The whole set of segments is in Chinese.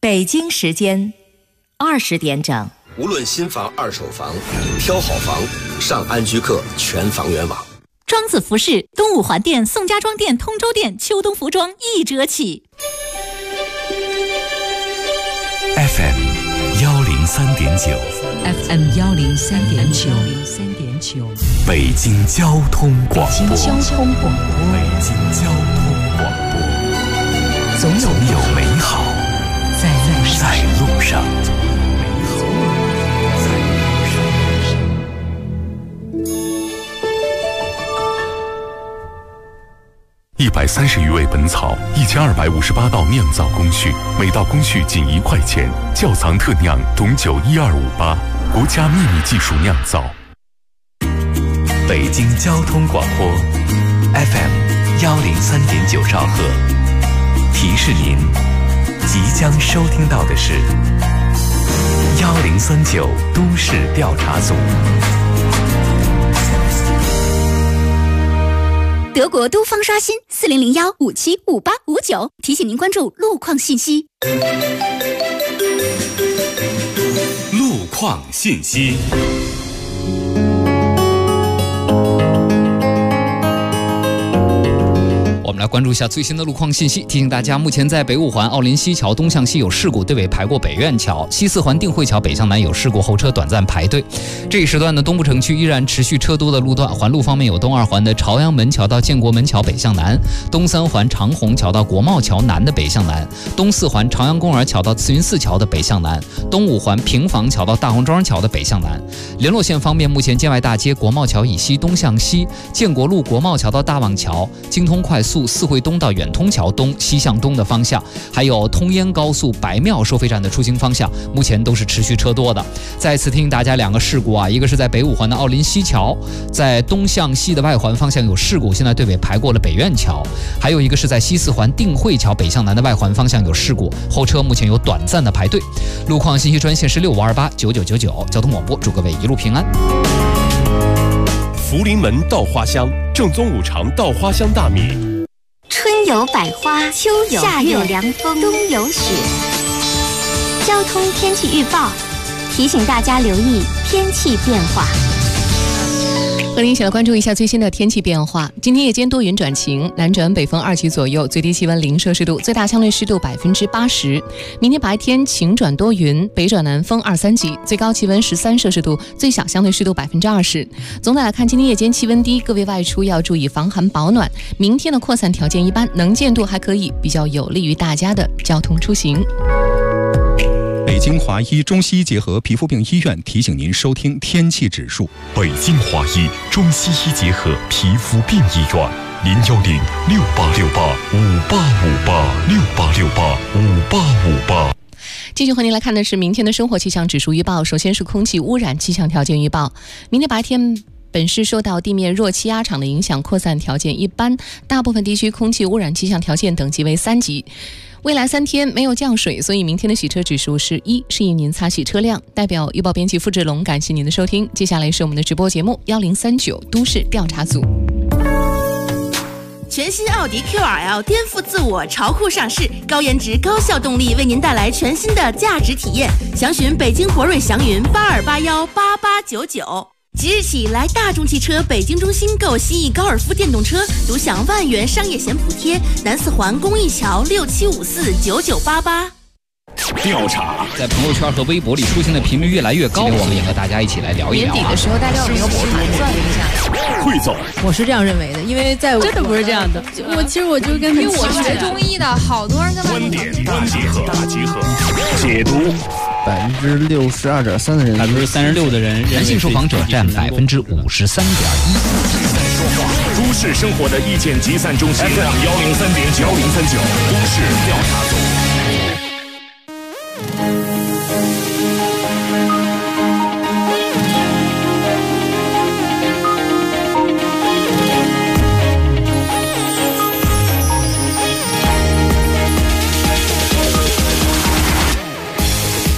北京时间20点整。 无论新房、二手房，挑好房，上安居客全房源网。 庄子服饰东五环店、宋家庄店、通州店秋冬服装1折起。 FM 103.9 FM 103.9 北京交通广播。 北京交通广播。 总有美好在路上。130余味本草，1258道酿造工序，每道工序仅1块钱。窖藏特酿董酒12588，国家秘密技术酿造。北京交通广播 FM 103.9兆赫，提示您即将收听到的是1039都市调查组。 德国都方刷新4001575859，提醒您关注路况信息。 路况信息。 我们来关注一下最新的路况信息，提醒大家，目前在北五环奥林西桥东向西有事故，对尾排过北苑桥；西四环定慧桥北向南有事故，后车短暂排队。这一时段的东部城区依然持续车多的路段，环路方面有东二环的朝阳门桥到建国门桥北向南，东三环长虹桥到国贸桥南的北向南，东四环朝阳公园桥到慈云寺桥的北向南，东五环平房桥到大红庄桥的北向南。联络线方面，目前建外大街国贸桥以西东向西，建国路国贸桥到大望桥，京通快速四惠东到远通桥东西向东的方向，还有通燕高速白庙收费站的出行方向，目前都是持续车多的。再次提醒大家2个事故啊，一个是在北五环的奥林西桥，在东向西的外环方向有事故，现在对尾排过了北苑桥；还有一个是在西四环定慧桥北向南的外环方向有事故，后车目前有短暂的排队。路况信息专线是65289999，交通广播，祝各位一路平安。 福临门稻花香，正宗5常稻花香大米。 春有百花，秋有夏有凉风，冬有雪。交通天气预报提醒大家留意天气变化。 和您一起来关注一下最新的天气变化。今天夜间多云转晴，南转北风2级左右，最低气温0摄氏度，最大相对湿度80%。明天白天晴转多云，北转南风2、3级，最高气温13摄氏度，最小相对湿度20%。总的来看，今天夜间气温低，各位外出要注意防寒保暖。明天的扩散条件一般，能见度还可以，比较有利于大家的交通出行。 北京华医中西医结合皮肤病医院提醒您收听天气指数。 北京华医中西医结合皮肤病医院，0106858586858 继续和您来看的是明天的生活气象指数预报。首先是空气污染气象条件预报。明天白天本市受到地面弱气压场的影响，扩散条件一般，大部分地区空气污染气象条件等级为3级。未来3天没有降水，所以明天的洗车指数是1，适宜您擦洗车辆。代表预报编辑付志龙，感谢您的收听。接下来是我们的直播节目1039都市调查组。 全新奥迪 QRL 颠覆自我，潮酷上市，高颜值高效动力为您带来全新的价值体验。详询北京博瑞祥云82818899。即日起来大众汽车北京中心购蜥蜴高尔夫电动车，独享1万元商业险补贴。南四环公益桥67549988。 调查在朋友圈和微博里出现的频率越来越高，我们也和大家一起来聊一聊。 年底的时候，大家有没有盘算了一下？ 汇总， 我是这样认为的，因为在真的不是这样的。其实我就跟因为我学中医的，好多人在观点大集合，解读。 62.3%的人 ，36%的人，男性受访者占53.1%。 都市生活的意见集散中心 FM 103.9都市调查组。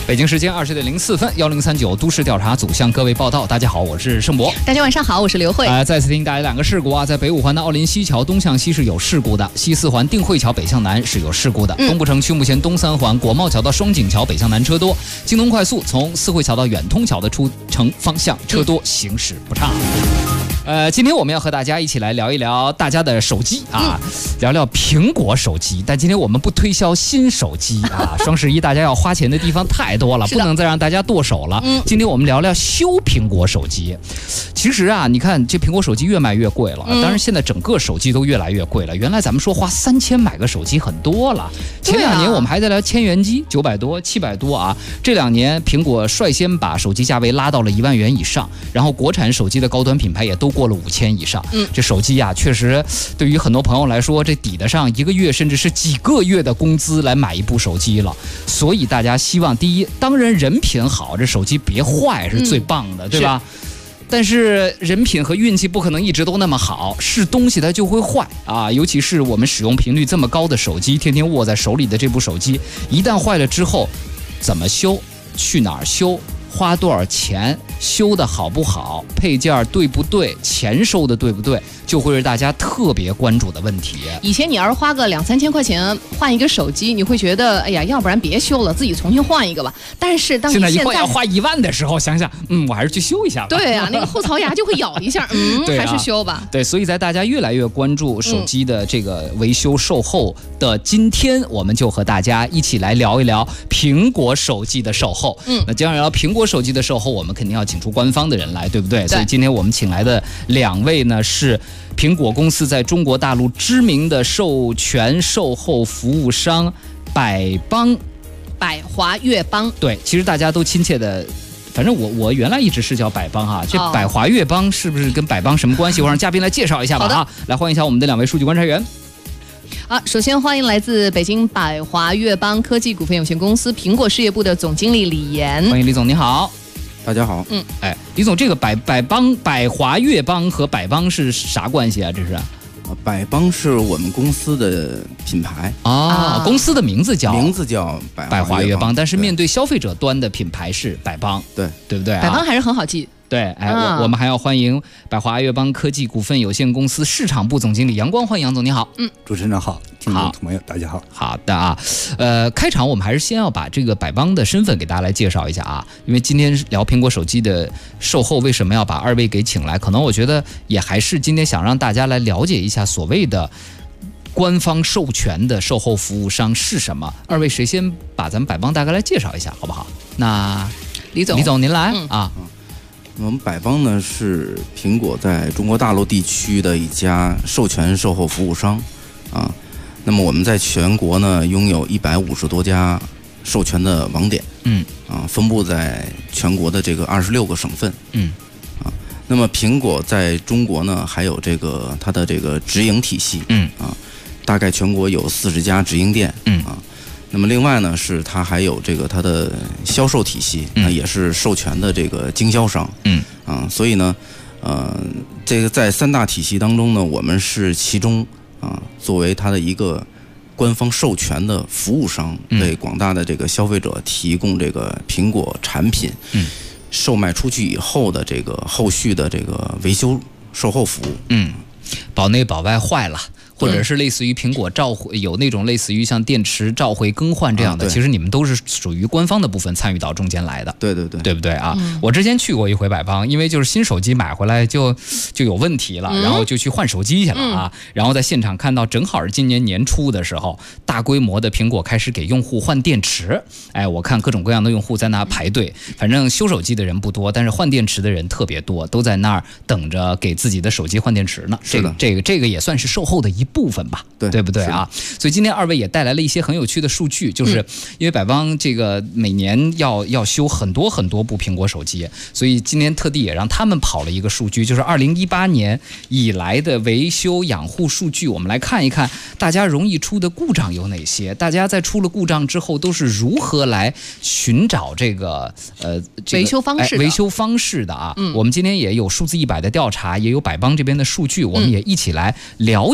北京时间20:04，1039都市调查组向各位报道。大家好，我是盛博。 大家晚上好，我是刘慧。 再次提醒大家2个事故啊，在北五环的奥林西桥东向西是有事故的，西4环定慧桥北向南是有事故的。东部城区目前东3环国贸桥到双井桥北向南车多，京东快速从四惠桥到远通桥的出城方向车多，行驶不畅。今天我们要和大家一起来聊一聊大家的手机啊，聊聊苹果手机。但今天我们不推销新手机啊，双11大家要花钱的地方太多了，不能再让大家剁手了。今天我们聊聊修苹果手机。其实啊，你看这苹果手机越卖越贵了，当然现在整个手机都越来越贵了。原来咱们说花3000买个手机很多了，前2年我们还在聊千元机900多、700多啊。这2年苹果率先把手机价位拉到了1万元以上，然后国产手机的高端品牌也都过了5000以上。这手机啊，确实对于很多朋友来说，这抵得上1个月甚至是几个月的工资来买一部手机了。所以大家希望，第一，当然人品好，这手机别坏是最棒的，对吧？但是人品和运气不可能一直都那么好，是东西它就会坏啊！尤其是我们使用频率这么高的手机，天天握在手里的这部手机，一旦坏了之后，怎么修？去哪儿修？花多少钱？修的好不好？配件对不对？钱收的对不对？就会是大家特别关注的问题。 以前你要是花个2-3千块钱换一个手机，你会觉得哎呀，要不然别修了，自己重新换一个吧。但是当你现在以后要花1万的时候，想想，我还是去修一下吧。 对啊，那个后槽牙就会咬一下，还是修吧。 对，所以在大家越来越关注手机的这个维修售后的今天，我们就和大家一起来聊一聊苹果手机的售后。那既然聊苹果手机的售后，我们肯定要请出官方的人来，对不对？所以今天我们请来的2位呢是苹果公司在中国大陆知名的授权售后服务商百华悦邦。对，其实大家都亲切的，反正我原来一直是叫百邦哈，这百华悦邦是不是跟百邦什么关系？我让嘉宾来介绍一下吧哈。来欢迎一下我们的2位数据观察员。 首先欢迎来自北京百华悦邦科技股份有限公司苹果事业部的总经理李岩。 欢迎李总，你好。 大家好。 李总，这个百华悦邦和百邦是啥关系啊？这是？ 百邦是我们公司的品牌啊，公司的名字叫百华悦邦，但是面对消费者端的品牌是百邦，对不对啊？ 百邦还是很好记。 对，我们还要欢迎百华悦邦科技股份有限公司市场部总经理杨光，欢迎杨总，你好。 主持人好，听众朋友大家好。 好的啊，开场我们还是先要把这个百邦的身份给大家来介绍一下啊，因为今天聊苹果手机的售后，为什么要把2位给请来？可能我觉得也还是今天想让大家来了解一下所谓的官方授权的售后服务商是什么。2位谁先把咱们百邦大概来介绍一下，好不好？那李总您来啊。 我们百邦呢是苹果在中国大陆地区的一家授权售后服务商啊。那么我们在全国呢拥有150多家授权的网点，分布在全国的这个26个省份，那么苹果在中国呢还有这个它的这个直营体系，大概全国有40家直营店，那么另外呢是它还有这个它的销售体系，也是授权的这个经销商，所以呢，这个在3大体系当中呢，我们是其中作为它的一个官方授权的服务商，为广大的这个消费者提供这个苹果产品，售卖出去以后的这个后续的这个维修售后服务， 保内保外坏了。或者是类似于苹果召回，有那种类似于像电池召回更换这样的，其实你们都是属于官方的部分参与到中间来的。 对， 对不对啊？我之前去过一回百邦，因为就是新手机买回来就有问题了，然后就去换手机去了啊。然后在现场看到，正好是今年年初的时候，大规模的苹果开始给用户换电池。我看各种各样的用户在那排队，反正修手机的人不多，但是换电池的人特别多，都在那儿等着给自己的手机换电池呢。这个也算是售后的一部分吧，对不对啊？所以今天2位也带来了一些很有趣的数据，就是因为百邦这个每年要修很多部苹果手机，所以今天特地也让他们跑了一个数据，就是2018年以来的维修养护数据。我们来看一看大家容易出的故障有哪些，大家在出了故障之后都是如何来寻找这个维修方式的啊。我们今天也有数字100的调查，也有百邦这边的数据，我们也一起来了解一下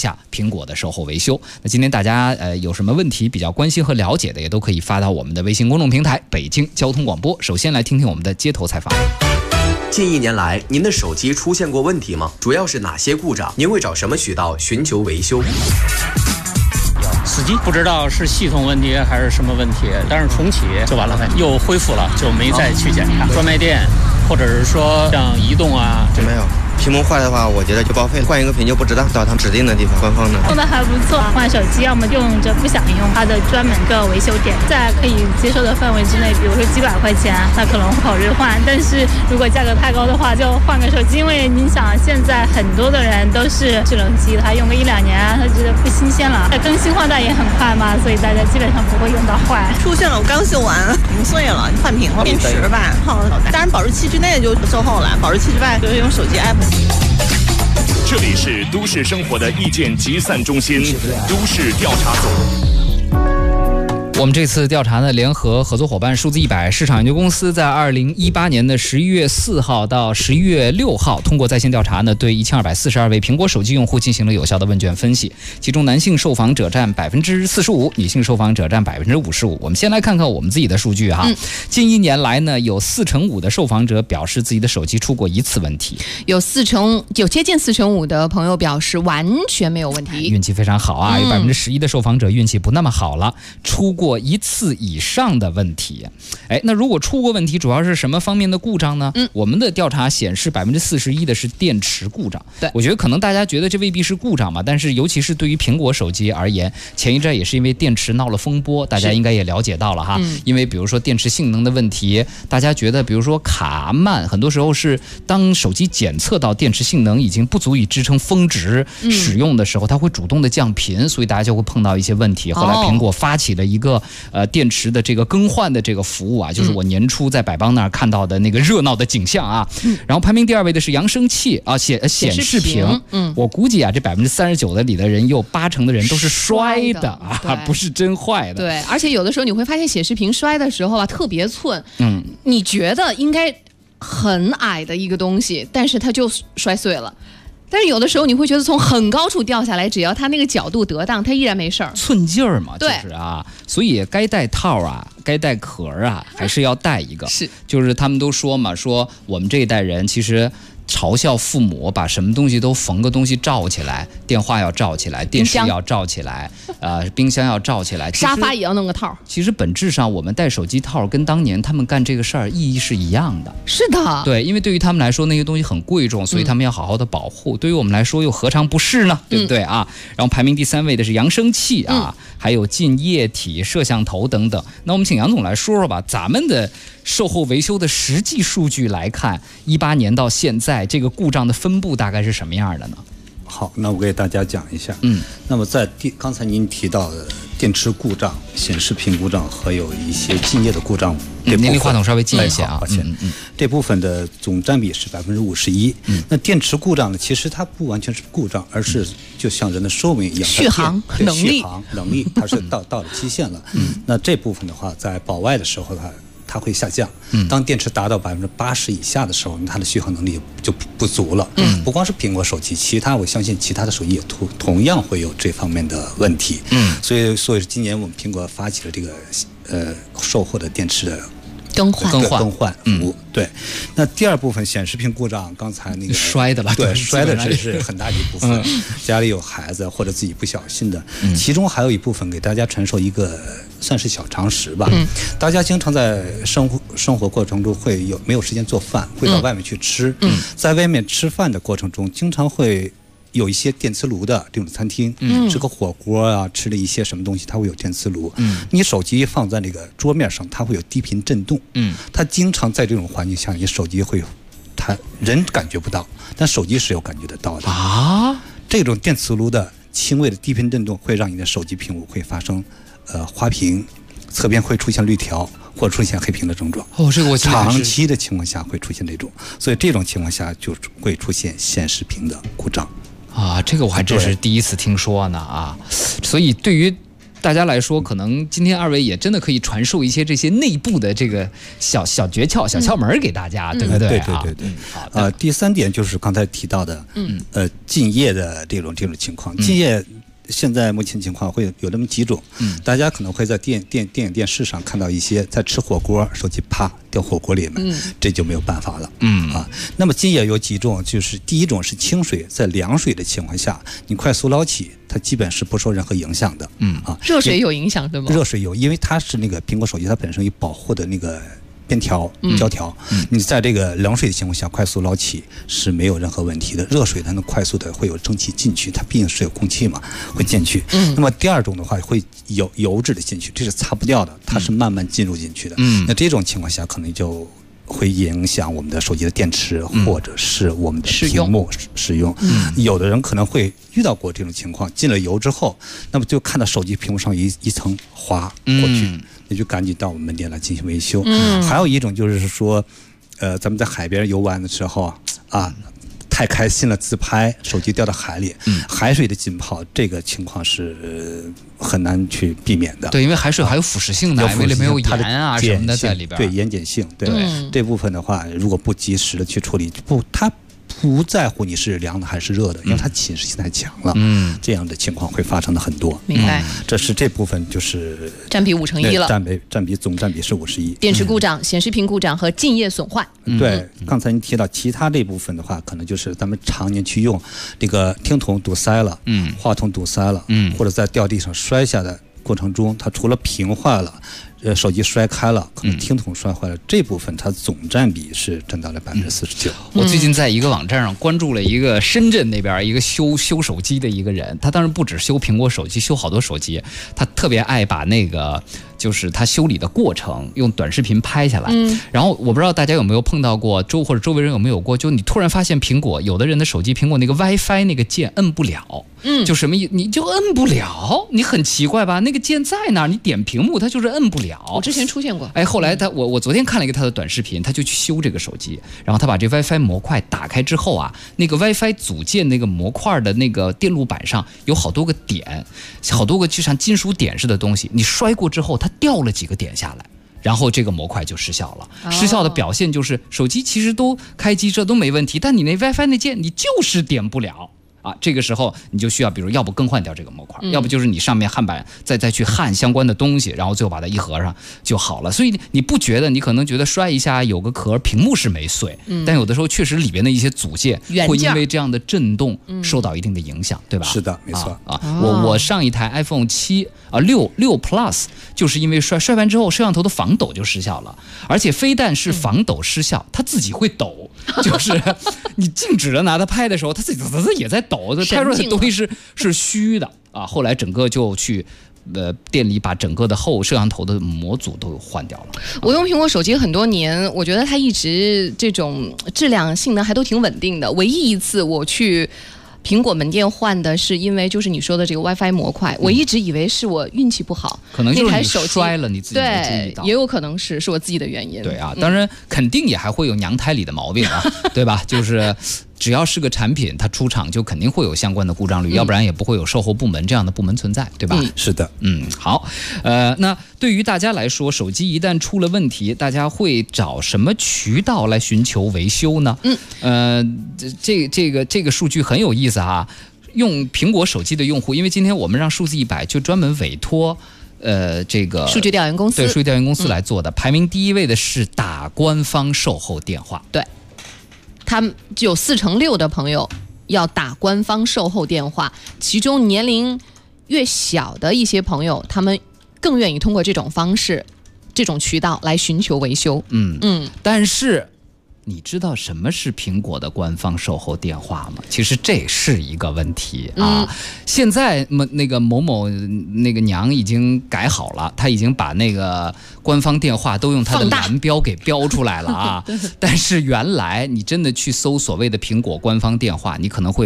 下苹果的售后维修。那今天大家有什么问题比较关心和了解的，也都可以发到我们的微信公众平台北京交通广播。首先来听听我们的街头采访。 近1年来，您的手机出现过问题吗？主要是哪些故障？您会找什么渠道寻求维修？ 死机，不知道是系统问题还是什么问题，但是重启就完了呗，又恢复了，就没再去检查。专卖店，或者是说像移动啊， 没有。屏幕坏的话，我觉得就报废了，换一个屏就不值当，到他们指定的地方，官方的。 用的还不错，换手机要么用着不想用，它的专门的维修点，在可以接受的范围之内，比如说几百块钱，那可能考虑换。但是如果价格太高的话，就换个手机，因为你想现在很多的人都是智能机，他用个1、2年，他觉得不新鲜了。那更新换代也很快嘛，所以大家基本上不会用到坏。 出现了，我刚修完，屏碎了，换屏了，电池吧，耗了。当然保质期之内就售后了，保质期之外就是用手机 app。 这里是都市生活的意见集散中心，都市调查组。 我们这次调查呢，联合合作伙伴数字100市场研究公司在2018年的11月4号到11月6号，通过在线调查呢，对1242位苹果手机用户进行了有效的问卷分析，其中男性受访者占45%，女性受访者占55%。我们先来看看我们自己的数据哈。近1年来呢，有45%的受访者表示自己的手机出过1次问题， 有接近45%的朋友表示完全没有问题， 运气非常好啊。有11%的受访者运气不那么好了，出过1次以上的问题。那如果出过问题，主要是什么方面的故障呢？我们的调查显示41%的是电池故障。 对， 我觉得可能大家觉得这未必是故障嘛，但是尤其是对于苹果手机而言，前一阵也是因为电池闹了风波，大家应该也了解到了哈。因为比如说电池性能的问题，大家觉得比如说卡慢，很多时候是当手机检测到电池性能已经不足以支撑峰值使用的时候，它会主动的降频，所以大家就会碰到一些问题。后来苹果发起了一个电池的这个更换的这个服务啊，就是我年初在百邦那儿看到的那个热闹的景象啊。然后排名第2位的是扬声器啊，显示屏。我估计啊，这39%的里的人有80%的人都是摔的啊，不是真坏的。 对，而且有的时候你会发现显示屏摔的时候啊，特别寸。你觉得应该很矮的一个东西，但是它就摔碎了。但是有的时候你会觉得从很高处掉下来，只要它那个角度得当，它依然没事儿。 寸劲儿嘛，就是啊，所以该带套啊，该带壳啊，还是要带一个。 是， 就是他们都说嘛，说我们这一代人其实嘲笑父母把什么东西都缝个东西罩起来，电话要罩起来，电视要罩起来，冰箱要罩起来， 沙发也要弄个套。 其实本质上我们带手机套跟当年他们干这个事儿意义是一样的。 是的， 对，因为对于他们来说那些东西很贵重，所以他们要好好的保护。对于我们来说又何尝不是呢？对不对啊？然后排名第3位的是扬声器啊，还有进液体、摄像头等等。那我们请杨总来说说吧，咱们的售后维修的实际数据来看，18年到现在这个故障的分布大概是什么样的呢？ 好，那我给大家讲一下。那么在刚才您提到的电池故障、显示屏故障和有一些静液的故障， 您离话筒稍微近一些啊。 抱歉，这部分的总占比是51%。那电池故障呢，其实它不完全是故障，而是就像人的寿命一样， 续航能力， 它是到了期限了。那这部分的话，在保外的时候它会下降。当电池达到80%以下的时候，它的续航能力就不足了。不光是苹果手机，我相信其他的手机也同样会有这方面的问题。所以今年我们苹果发起了这个售后的电池的更换服务。对，那第2部分显示屏故障，刚才那个摔的了， 对，摔的这是很大的一部分。家里有孩子或者自己不小心的，其中还有一部分给大家传授一个算是小常识吧。大家经常在生活过程中没有时间做饭，会到外面去吃。在外面吃饭的过程中，经常会有一些电磁炉的这种餐厅，吃个火锅啊，吃了一些什么东西，它会有电磁炉。你手机放在那个桌面上，它会有低频震动。它经常在这种环境下，你手机人感觉不到，但手机是有感觉得到的啊。这种电磁炉的轻微的低频震动会让你的手机屏幕会发生花屏，侧边会出现绿条或出现黑屏的症状。 这个我长期的情况下会出现这种，所以这种情况下就会出现显示屏的故障。 这个我还真是第一次听说呢啊！所以对于大家来说，可能今天二位也真的可以传授一些这些内部的这个小诀窍、小窍门给大家，对不对？ 对。好，第3点就是刚才提到的，禁业的这种情况，禁业。现在目前情况会有这么几种，大家可能会在电影电视上看到一些在吃火锅，手机啪掉火锅里面，这就没有办法了，那么禁业有几种，就是第一种是清水，在凉水的情况下，你快速捞起，它基本是不受任何影响的， 热水有影响对吗？ 热水有，因为它是那个苹果手机，它本身有保护的那个边条、胶条，你在这个冷水的情况下快速捞起是没有任何问题的。热水它能快速的会有蒸汽进去，它毕竟是有空气嘛，会进去。那么第二种的话会有油脂的进去，这是擦不掉的，它是慢慢进入进去的。那这种情况下可能就会影响我们的手机的电池，或者是我们的屏幕使用。有的人可能会遇到过这种情况，进了油之后，那么就看到手机屏幕上一层滑过去。你就赶紧到我们门店来进行维修。还有一种就是说，咱们在海边游玩的时候太开心了，自拍，手机掉到海里，海水的浸泡，这个情况是很难去避免的。 对，因为海水还有腐蚀性的，因为里面有盐啊什么的在里边。 对，盐碱性。对，这部分的话，如果不及时的去处理，它不在乎你是凉的还是热的，因为它侵蚀性太强了。这样的情况会发生的很多。 明白。 这部分就是占比51%了， 总占比是51%。 电池故障、显示屏故障和静业损坏。 对，刚才您提到其他这部分的话，可能就是咱们常年去用这个听筒堵塞了，话筒堵塞了，或者在掉地上摔下的过程中，它除了屏坏了。手机摔开了，可能听筒摔坏了，这部分它总占比是占到了49%。 我最近在一个网站上关注了一个深圳那边一个修手机的一个人，他当然不止修苹果手机，修好多手机，他特别爱把那个就是他修理的过程用短视频拍下来。然后我不知道大家有没有碰到过，或者周围人有没有过，就你突然发现苹果有的人的手机苹果那个 WiFi 那个键摁不了。就什么意思？你就摁不了，你很奇怪吧？那个键在那儿，你点屏幕它就是摁不了。 我之前出现过。 后来我昨天看了一个他的短视频，他就去修这个手机，然后他把这 WiFi 模块打开之后那个 WiFi 组件那个模块的那个电路板上有好多个点，好多个就像金属点似的东西，你摔过之后，它掉了几个点下来。然后这个模块就失效了。失效的表现就是手机其实都开机，这都没问题，但你那 WiFi 那键你就是点不了。这个时候你就需要，比如要不更换掉这个模块，要不就是你上面焊板再去焊相关的东西，然后最后把它一合上就好了。所以你不觉得，你可能觉得摔一下有个壳，屏幕是没碎，但有的时候确实里边的一些组件会因为这样的震动受到一定的影响，对吧？ 是的，没错。 我上一台 iPhone 6 Plus 就是因为摔完之后，摄像头的防抖就失效了，而且非但是防抖失效，它自己会抖，就是你静止的拿它拍的时候，它自己也在抖。拍出来的东西是虚的后来整个就去店里把整个的后摄像头的模组都换掉了。 我用苹果手机很多年，我觉得它一直这种质量性能还都挺稳定的。唯一一次我去苹果门店换的是因为就是你说的这个 WiFi 模块，我一直以为是我运气不好， 可能就是你摔了你自己没注意到， 也有可能是我自己的原因。 对当然肯定也还会有娘胎里的毛病对吧？就是只要是个产品，它出厂就肯定会有相关的故障率，要不然也不会有售后部门这样的部门存在，对吧？ 是的。 好，那对于大家来说，手机一旦出了问题，大家会找什么渠道来寻求维修呢？这个数据很有意思用苹果手机的用户，因为今天我们让数字100就专门委托这个数据调研公司， 对，数据调研公司来做的，排名第1位的是打官方售后电话。 对。他们就有46%的朋友要打官方售后电话，其中年龄越小的一些朋友，他们更愿意通过这种方式、这种渠道来寻求维修。 但是你知道什么是苹果的官方售后电话吗？其实这是一个问题现在那个某某那个娘已经改好了，他已经把那个官方电话都用他的蓝标给标出来了但是原来你真的去搜所谓的苹果官方电话，你可能会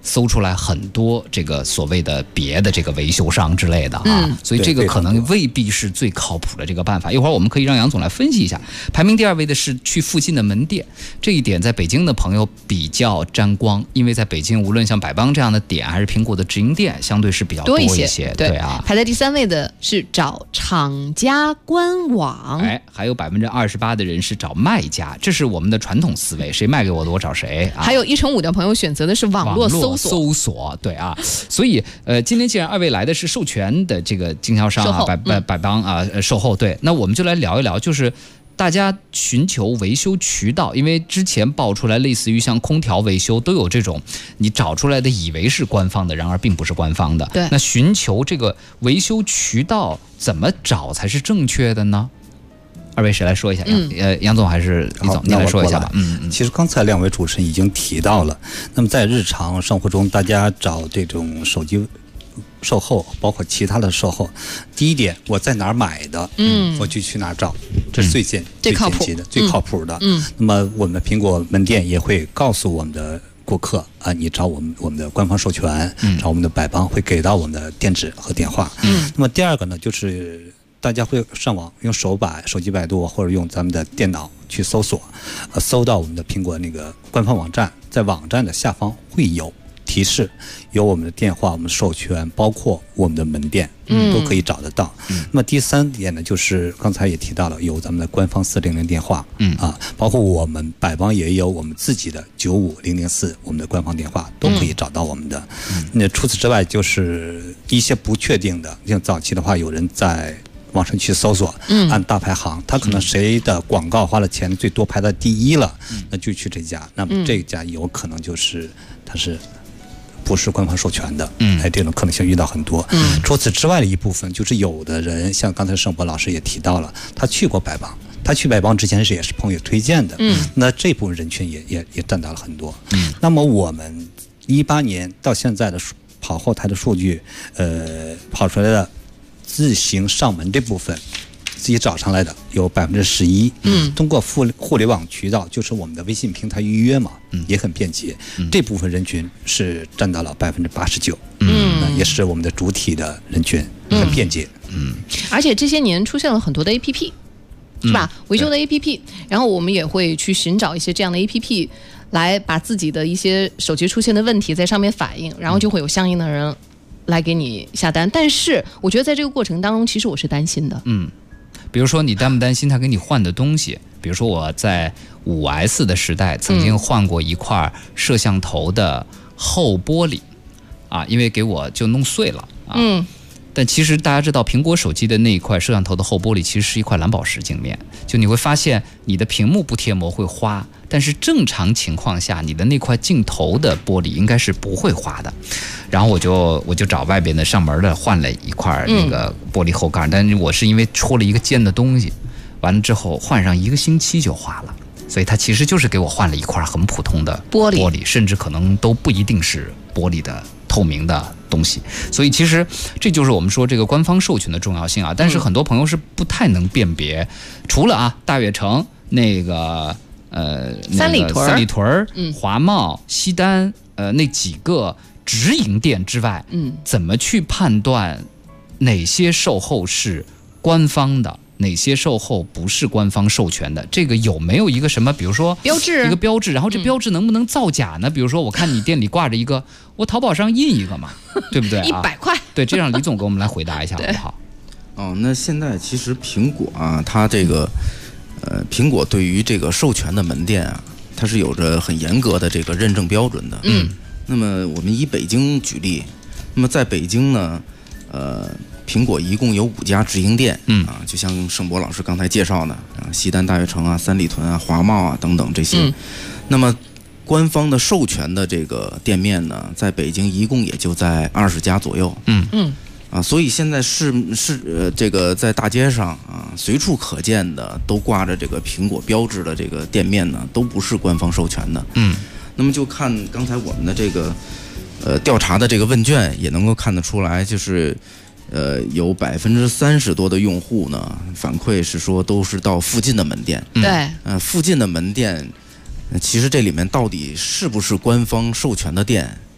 搜出来很多这个所谓的别的这个维修商之类的啊，所以这个可能未必是最靠谱的这个办法。一会儿我们可以让杨总来分析一下。排名第2位的是去附近的门店，这一点在北京的朋友比较沾光，因为在北京无论像百邦这样的点，还是苹果的直营店，相对是比较多一些。对啊， 排在第3位的是找厂家官网， 还有28%的人是找卖家，这是我们的传统思维，谁卖给我的我找谁啊。 还有1成5的朋友选择的是网络搜索，对啊，所以今天既然2位来的是授权的这个经销商啊，百邦啊，售后，对，那我们就来聊一聊，就是大家寻求维修渠道，因为之前爆出来类似于像空调维修都有这种你找出来的以为是官方的，然而并不是官方的。 对， 那寻求这个维修渠道怎么找才是正确的呢？2位谁来说一下？杨总还是李总，你来说一下吧。 其实刚才2位主持人已经提到了，那么在日常生活中，大家找这种手机售后，包括其他的售后，第一点我在哪儿买的，我就去哪儿找，这是最简洁的、最靠谱的。那么我们苹果门店也会告诉我们的顾客啊，你找我们的官方授权，找我们的百邦，会给到我们的电址和电话。那么第2个呢，就是大家会上网用手机百度或者用咱们的电脑去搜索，搜到我们的苹果那个官方网站，在网站的下方会有提示，有我们的电话、我们的授权，包括我们的门店，都可以找得到。那么第3点呢，就是刚才也提到了，有咱们的官方400电话，包括我们百邦也有我们自己的95004我们的官方电话，都可以找到我们的。那除此之外，就是一些不确定的，像早期的话，有人在网上去搜索，按大排行，他可能谁的广告花了钱最多排到第1了，那就去这家，那么这家有可能就是他是不是官方授权的，这种可能性遇到很多。除此之外的一部分，就是有的人像刚才盛博老师也提到了，他去过百邦，他去百邦之前也是朋友推荐的，那这部分人群也占到了很多。那么我们18年到现在的跑后台的数据，跑出来的自行上门这部分，自己找上来的有11%，通过互联网渠道，就是我们的微信平台预约嘛，也很便捷，这部分人群是占到了89%，也是我们的主体的人群，很便捷， 而且这些年出现了很多的 APP，是吧？维修的 APP，然后我们也会去寻找一些这样的 APP，来把自己的一些手机出现的问题在上面反映，然后就会有相应的人来给你下单。但是我觉得在这个过程当中，其实我是担心的。 比如说你担不担心他给你换的东西？比如说我在5S 的时代曾经换过一块摄像头的后玻璃，因为给我就弄碎了但其实大家知道，苹果手机的那一块摄像头的后玻璃其实是一块蓝宝石镜面，就你会发现你的屏幕不贴膜会花，但是正常情况下你的那块镜头的玻璃应该是不会花的。然后我就找外边的上门的换了一块那个玻璃后盖，但是我是因为戳了一个尖的东西，完了之后换上1个星期就花了，所以它其实就是给我换了一块很普通的玻璃，甚至可能都不一定是玻璃的透明的东西。所以其实这就是我们说这个官方授权的重要性啊。但是很多朋友是不太能辨别，除了大悦城那个三里屯、 华贸、西单那几个直营店之外，怎么去判断哪些售后是官方的，哪些售后不是官方授权的？这个有没有一个什么，比如说标志， 一个标志，然后这标志能不能造假呢？比如说我看你店里挂着一个，我淘宝上印一个嘛，对不对 ？100块。 对，这让李总给我们来回答一下好不好？ 那现在其实苹果它这个苹果对于这个授权的门店它是有着很严格的这个认证标准的。那么我们以北京举例，那么在北京呢，苹果一共有5家直营店，就像盛博老师刚才介绍的西单、大悦城三里屯华贸等等这些。那么官方的授权的这个店面呢，在北京一共也就在20家左右。所以现在是这个在大街上随处可见的都挂着这个苹果标志的这个店面呢，都不是官方授权的。那么就看刚才我们的这个调查的这个问卷也能够看得出来，就是有30%多的用户呢反馈是说都是到附近的门店。 对， 附近的门店，其实这里面到底是不是官方授权的店，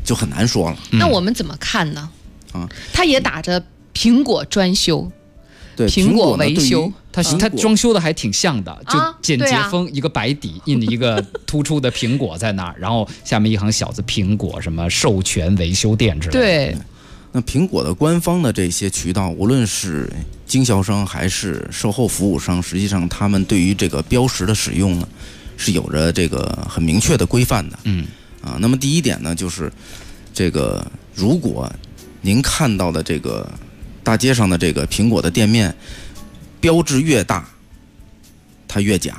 就很难说了。 那我们怎么看呢？ 啊， 它也打着苹果专修。 对， 苹果维修， 它装修的还挺像的，就简洁风，一个白底印一个突出的苹果在那儿，然后下面一行小字苹果什么授权维修店之类的。 对， 那苹果的官方的这些渠道，无论是经销商还是售后服务商，实际上他们对于这个标识的使用呢，是有着这个很明确的规范的。那么第一点呢，就是这个如果您看到的这个大街上的这个苹果的店面标志越大，它越假。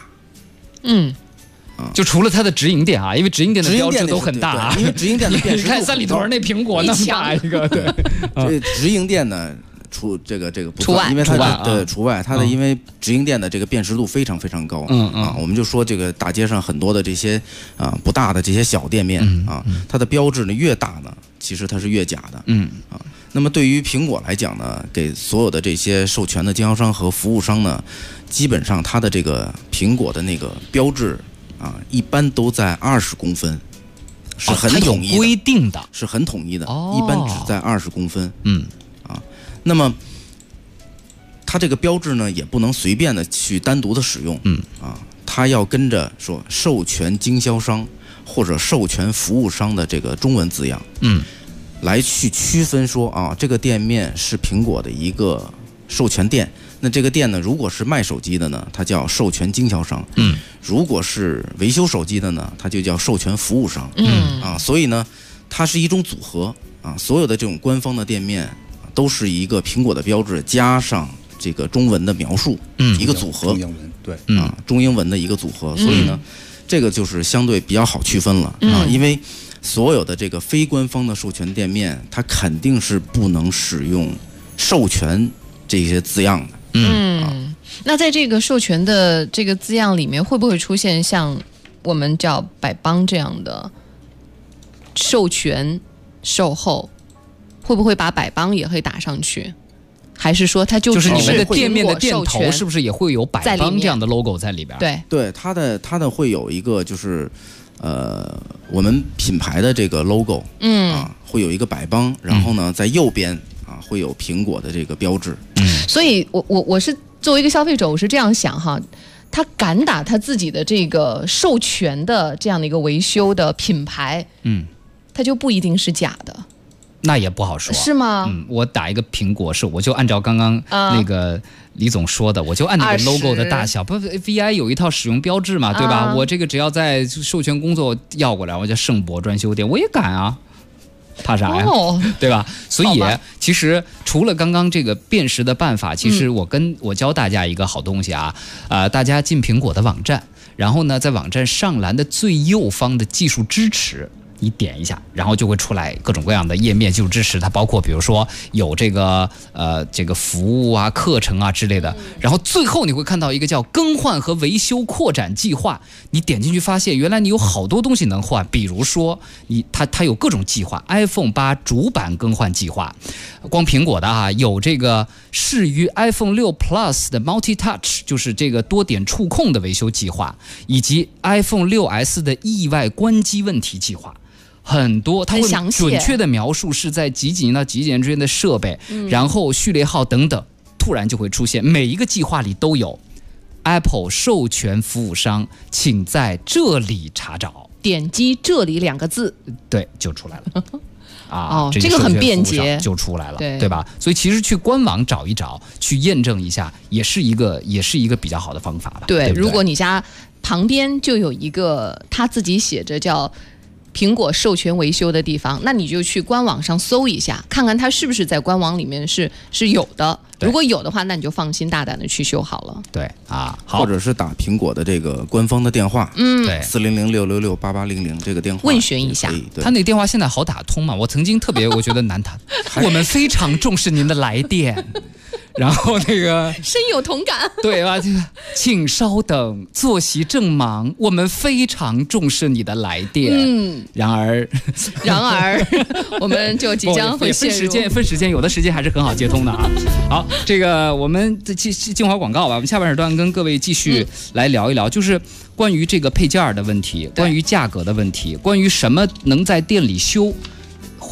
就除了它的直营店啊，因为直营店的标志都很大啊， 因为直营店的辨识度你看三里屯那苹果那么大一个，对， 这直营店呢这个不算，因为它的除外，它的因为直营店的这个辨识度非常非常高。我们就说这个大街上很多的这些不大的这些小店面它的标志呢越大呢，其实它是越假的。那么对于苹果来讲呢，给所有的这些授权的经销商和服务商呢，基本上它的这个苹果的那个标志一般都在20公分，是很统一的， 规定的， 是很统一的，一般只在20公分。那么它这个标志呢，也不能随便的去单独的使用。它要跟着说授权经销商或者授权服务商的这个中文字样。来去区分说这个店面是苹果的一个授权店，那这个店呢，如果是卖手机的呢，它叫授权经销商；如果是维修手机的呢，它就叫授权服务商。所以呢，它是一种组合所有的这种官方的店面都是一个苹果的标志加上这个中文的描述，一个组合， 中英文，对， 中英文的一个组合，所以呢，这个就是相对比较好区分了因为所有的这个非官方的授权店面，它肯定是不能使用授权这些字样的。 那在这个授权的这个字样里面，会不会出现像我们叫百邦这样的授权售后？会不会把百邦也会打上去？还是说它就是你们的店面的店头是不是也会有百邦这样的 logo 在里边？ 对，它的会有一个就是我们品牌的这个 logo，会有一个百邦，然后呢，在右边会有苹果的这个标志。 所以我是作为一个消费者，我是这样想哈，他敢打他自己的这个授权的这样的一个维修的品牌，他就不一定是假的。 那也不好说， 是吗？ 我打一个苹果我就按照刚刚那个李总说的，我就按那个 logo 的大小。不 ，VI 有一套使用标志嘛，对吧？我这个只要在授权工作要过来，我叫圣博专修店，我也敢啊，怕啥呀？对吧？所以其实除了刚刚这个辨识的办法，其实我教大家一个好东西大家进苹果的网站，然后呢，在网站上栏的最右方的技术支持。你点一下，然后就会出来各种各样的页面技术支持，它包括比如说有这个服务课程之类的，然后最后你会看到一个叫更换和维修扩展计划，你点进去发现原来你有好多东西能换，比如说它有各种计划 ，iPhone 8主板更换计划，光苹果的有这个适于 iPhone 6 Plus 的 Multi Touch， 就是这个多点触控的维修计划，以及 iPhone 6S 的意外关机问题计划。很多，它会准确的描述是在几几年到几几年之间的设备，然后序列号等等，突然就会出现，每一个计划里都有 Apple 授权服务商，请在这里查找， 点击这里2个字， 对，就出来了。 这个很便捷， 就出来了，对吧？所以其实去官网找一找，去验证一下，也是一个比较好的方法吧。 对，如果你家旁边就有一个他自己写着叫苹果授权维修的地方，那你就去官网上搜一下，看看它是不是在官网里面是有的。如果有的话，那你就放心大胆的去修好了。 对好， 或者是打苹果的这个官方的电话对 400-666-8800这个电话问询一下。 他那个电话现在好打通嘛？我曾经我觉得难打我们非常重视您的来电。然后那个深有同感， 对吧？请稍等，坐席正忙，我们非常重视你的来电。然而， 我们就即将会陷入分时间，有的时间还是很好接通的好，这个我们进会广告吧。我们下半时段跟各位继续来聊一聊，就是关于这个配件的问题，关于价格的问题，关于什么能在店里修。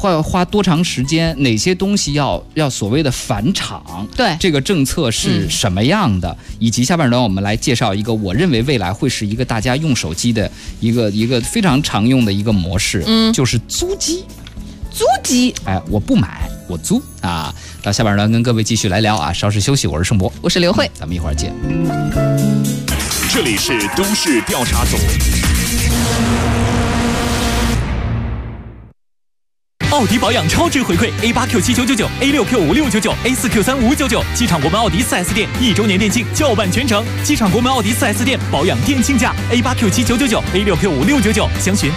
花多长时间，哪些东西要所谓的返厂， 对， 这个政策是什么样的，以及下半段我们来介绍一个我认为未来会是一个大家用手机的一个非常常用的一个模式，就是租机。 租机， 我不买，我租啊！到下半段跟各位继续来聊啊，稍事休息，我是盛博， 我是刘慧， 咱们一会儿见。 这里是都市调查组。 奥迪保养超值回馈 A8Q7999、A6Q5699、A4Q3599，机场国门奥迪 4S 店1周年店庆叫办全程，机场国门奥迪 4S 店保养店庆价 A8Q7999、A6Q5699，详询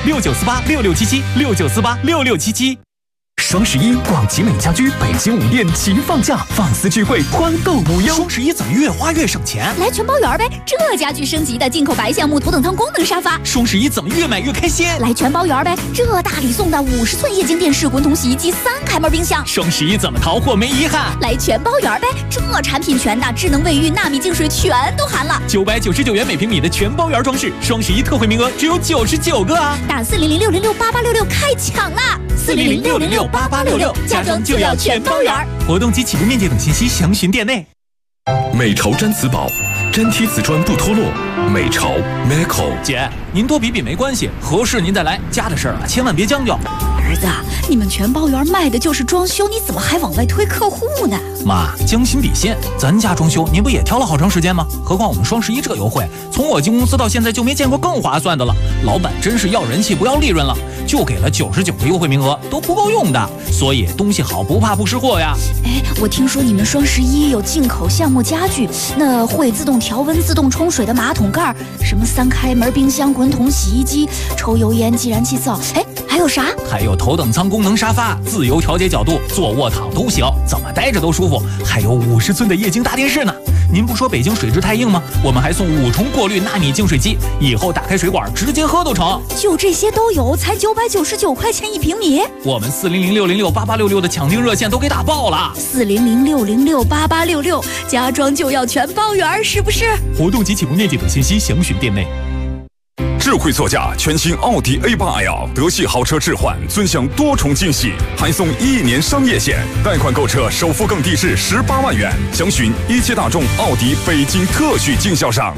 69486677、69486677。双11，广奇美家居北京5店齐放假，放肆聚会，欢购无忧。双11怎么越花越省钱？ 来全包圆呗！这家具升级的进口白橡木头等舱功能沙发。 双11怎么越买越开心？ 来全包圆呗！这大礼送的50寸液晶电视、滚筒洗衣机、3开门冰箱。 双11怎么淘货没遗憾？ 来全包圆呗！这产品全的，智能卫浴、纳米净水全都含了。 999元每平米的全包圆装饰，双11特惠名额只有99个啊！ 打400-606-8866开抢啦！400-606-8866，家装就要全包圆。 活动及起步面积等信息详询店内。 美潮毡瓷宝，粘贴瓷砖不脱落。美潮 Meco。 姐，您多比比没关系，合适您再来。家的事儿千万别将就。 儿子，你们全包圆卖的就是装修，你怎么还往外推客户呢？ 妈，将心比心，咱家装修您不也挑了好长时间吗？何况我们双11这优惠，从我进公司到现在就没见过更划算的了。老板真是要人气不要利润了，就给了99个优惠名额，都不够用的。所以东西好不怕不识货呀。 我听说你们双11有进口橡木家具，那会自动调温、自动冲水的马桶盖，什么3开门冰箱、滚筒洗衣机、抽油烟计燃器灶，还有啥？ 还有头等舱功能沙发，自由调节角度，坐卧躺都行，怎么待着都舒服。还有50寸的液晶大电视呢。您不说北京水质太硬吗？我们还送5重过滤纳米净水机，以后打开水管直接喝都成。 就这些都有，才999块钱1平米。 我们400-606-8866的抢订热线都给打爆了。 400-606-8866，家装就要全包圆，是不是？ 活动及起步面积等信息详询店内。 智慧座驾，全新奥迪 A8L 德系豪车置换，尊享多重惊喜，还送1年商业险，贷款购车首付更低至18万元。详询一汽大众奥迪北京特许经销商。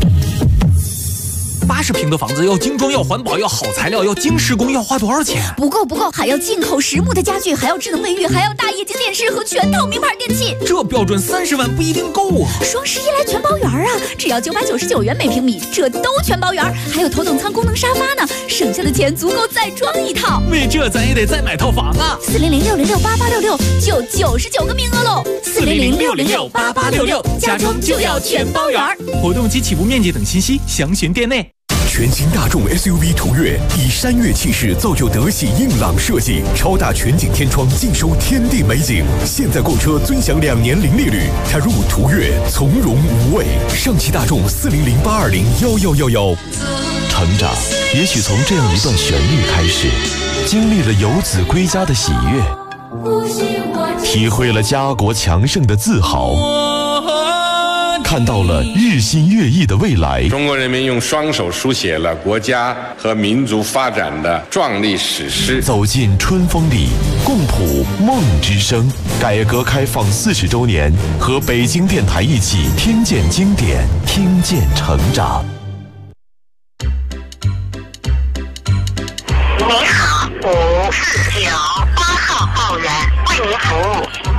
80平的房子要精装，要环保，要好材料，要精施工，要花多少钱？ 不够，还要进口实木的家具，还要智能卫浴，还要大液晶电视和全套名牌电器。 这标准30万不一定够啊！ 双11来全包圆啊，只要999元每平米，这都全包圆，还有头等舱功能沙发呢，省下的钱足够再装一套。 为这咱也得再买套房啊 ！400-606-8866，就99个名额喽！400-606-8866，家装就要全包圆。 活动及起步面积等信息详询店内。 全新大众 SUV 途岳以山岳气势造就德系硬朗设计，超大全景天窗尽收天地美景。现在购车尊享2年零利率，踏入途岳从容无畏。上汽大众400-820-1111。 成长也许从这样一段旋律开始，经历了游子归家的喜悦，体会了家国强盛的自豪，看到了日新月异的未来。 中国人民用双手书写了国家和民族发展的壮丽史诗。 走进春风里，共谱梦之声。改革开放40周年，和北京电台一起听见经典，听见成长。 你好，549，8号报员为您服务。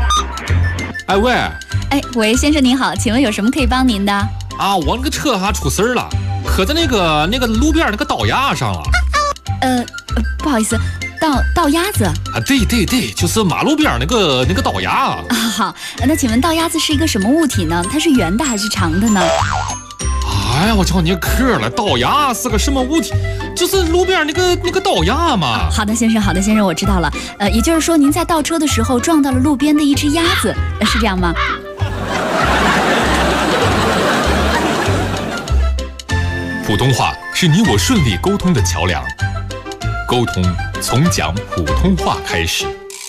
喂，先生您好，请问有什么可以帮您的？ 啊，我那个车出事儿了，磕在那个路边那个道牙上了。 不好意思，道鸭子啊？ 对，就是马路边那个道牙啊。 好，那请问道鸭子是一个什么物体呢？它是圆的还是长的呢？ 哎呀，我叫你磕了，道牙是个什么物体？就是路边那个道牙嘛。 好的，先生，我知道了。也就是说您在倒车的时候撞到了路边的一只鸭子，是这样吗？ 普通话是你我顺利沟通的桥梁，沟通从讲普通话开始。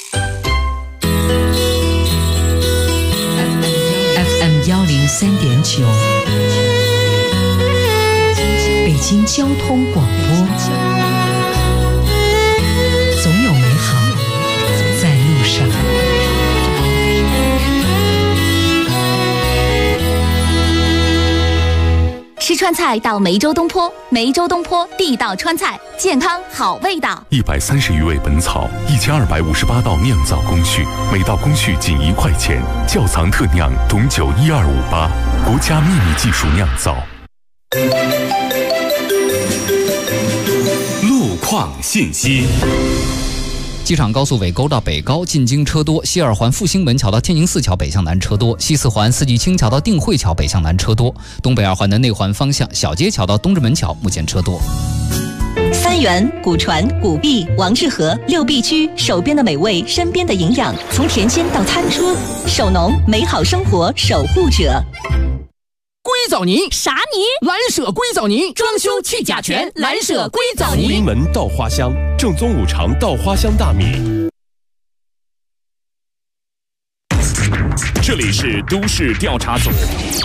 FM 103.9，北京交通广播，总有美好川菜到梅州东坡，梅州东坡地道川菜，健康好味道。 130余味本草，1258道酿造工序，每道工序仅1块钱。窖藏特酿董酒12588，国家秘密技术酿造。 路况信息。 机场高速尾沟到北高进京车多，西二环复兴门桥到天宁寺桥北向南车多，西四环四季青桥到定慧桥北向南车多，东北二环的内环方向小街桥到东直门桥目前车多。 三元、古传、古碧、王致和6必居，手边的美味，身边的营养，从田间到餐桌，手农美好生活守护者。 硅藻泥啥泥？ 蓝舍硅藻泥，装修去甲醛，蓝舍硅藻泥。 福临门稻花香，正宗五常稻花香大米。这里是都市调查组。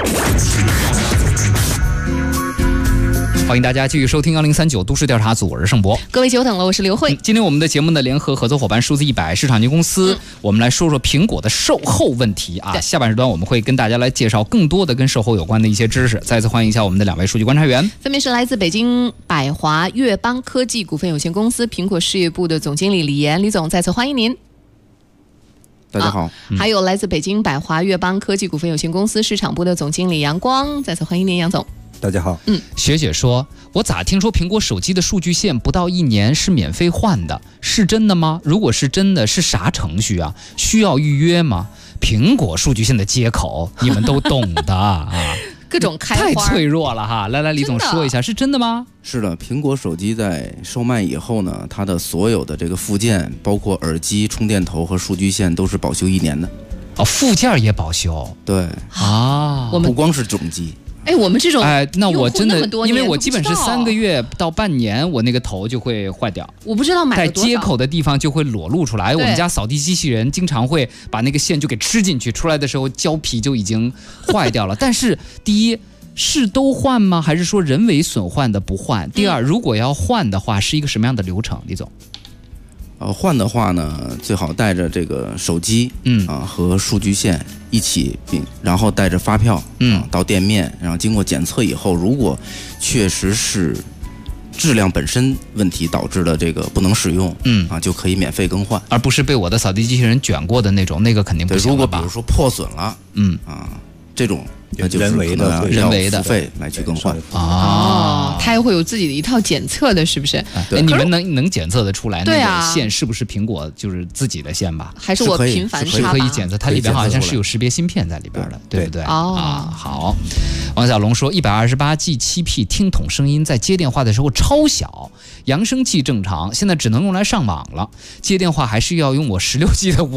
欢迎大家继续收听1039都市调查组，我是盛博。 各位久等了，我是刘慧。 今天我们的节目呢，联合合作伙伴数字100市场营公司，我们来说说苹果的售后问题啊。下半时段我们会跟大家来介绍更多的跟售后有关的一些知识。再次欢迎一下我们的2位数据观察员， 分别是来自北京百华悦邦科技股份有限公司苹果事业部的总经理李岩，李总，再次欢迎您。 大家好。 还有来自北京百华悦邦科技股份有限公司市场部的总经理杨光，再次欢迎您，杨总。 大家好。 学姐说，我咋听说苹果手机的数据线不到1年是免费换的，是真的吗？如果是真的，是啥程序啊？需要预约吗？苹果数据线的接口你们都懂的啊。 各种开花太脆弱了哈！来，李总说一下，是真的吗？ 是的，苹果手机在售卖以后呢，它的所有的这个附件，包括耳机、充电头和数据线，都是保修1年的。 哦，附件也保修？ 对啊， 不光是总机。 我们这种那我真的，因为我基本是3个月到半年，我那个头就会坏掉。 我不知道买了多少， 在接口的地方就会裸露出来。我们家扫地机器人经常会把那个线就给吃进去，出来的时候胶皮就已经坏掉了。但是第一是都换吗？还是说人为损坏的不换？第二，如果要换的话，是一个什么样的流程？李总？ 换的话呢，最好带着这个手机，和数据线一起，然后带着发票，到店面，然后经过检测以后，如果确实是质量本身问题导致的这个不能使用，就可以免费更换， 而不是被我的扫地机器人卷过的那种，那个肯定不行了吧？ 如果比如说破损了，这种那就是人为付费来去更换。 它也会有自己的一套检测的，是不是？ 对，你们能检测得出来那个线是不是苹果就是自己的线吧？ 还是我频繁是可以检测，它里边好像是有识别芯片在里边的，对不对？好。王小龙说，128G7P 听筒声音在接电话的时候超小，扬声器正常，现在只能用来上网了，接电话还是要用我16G 的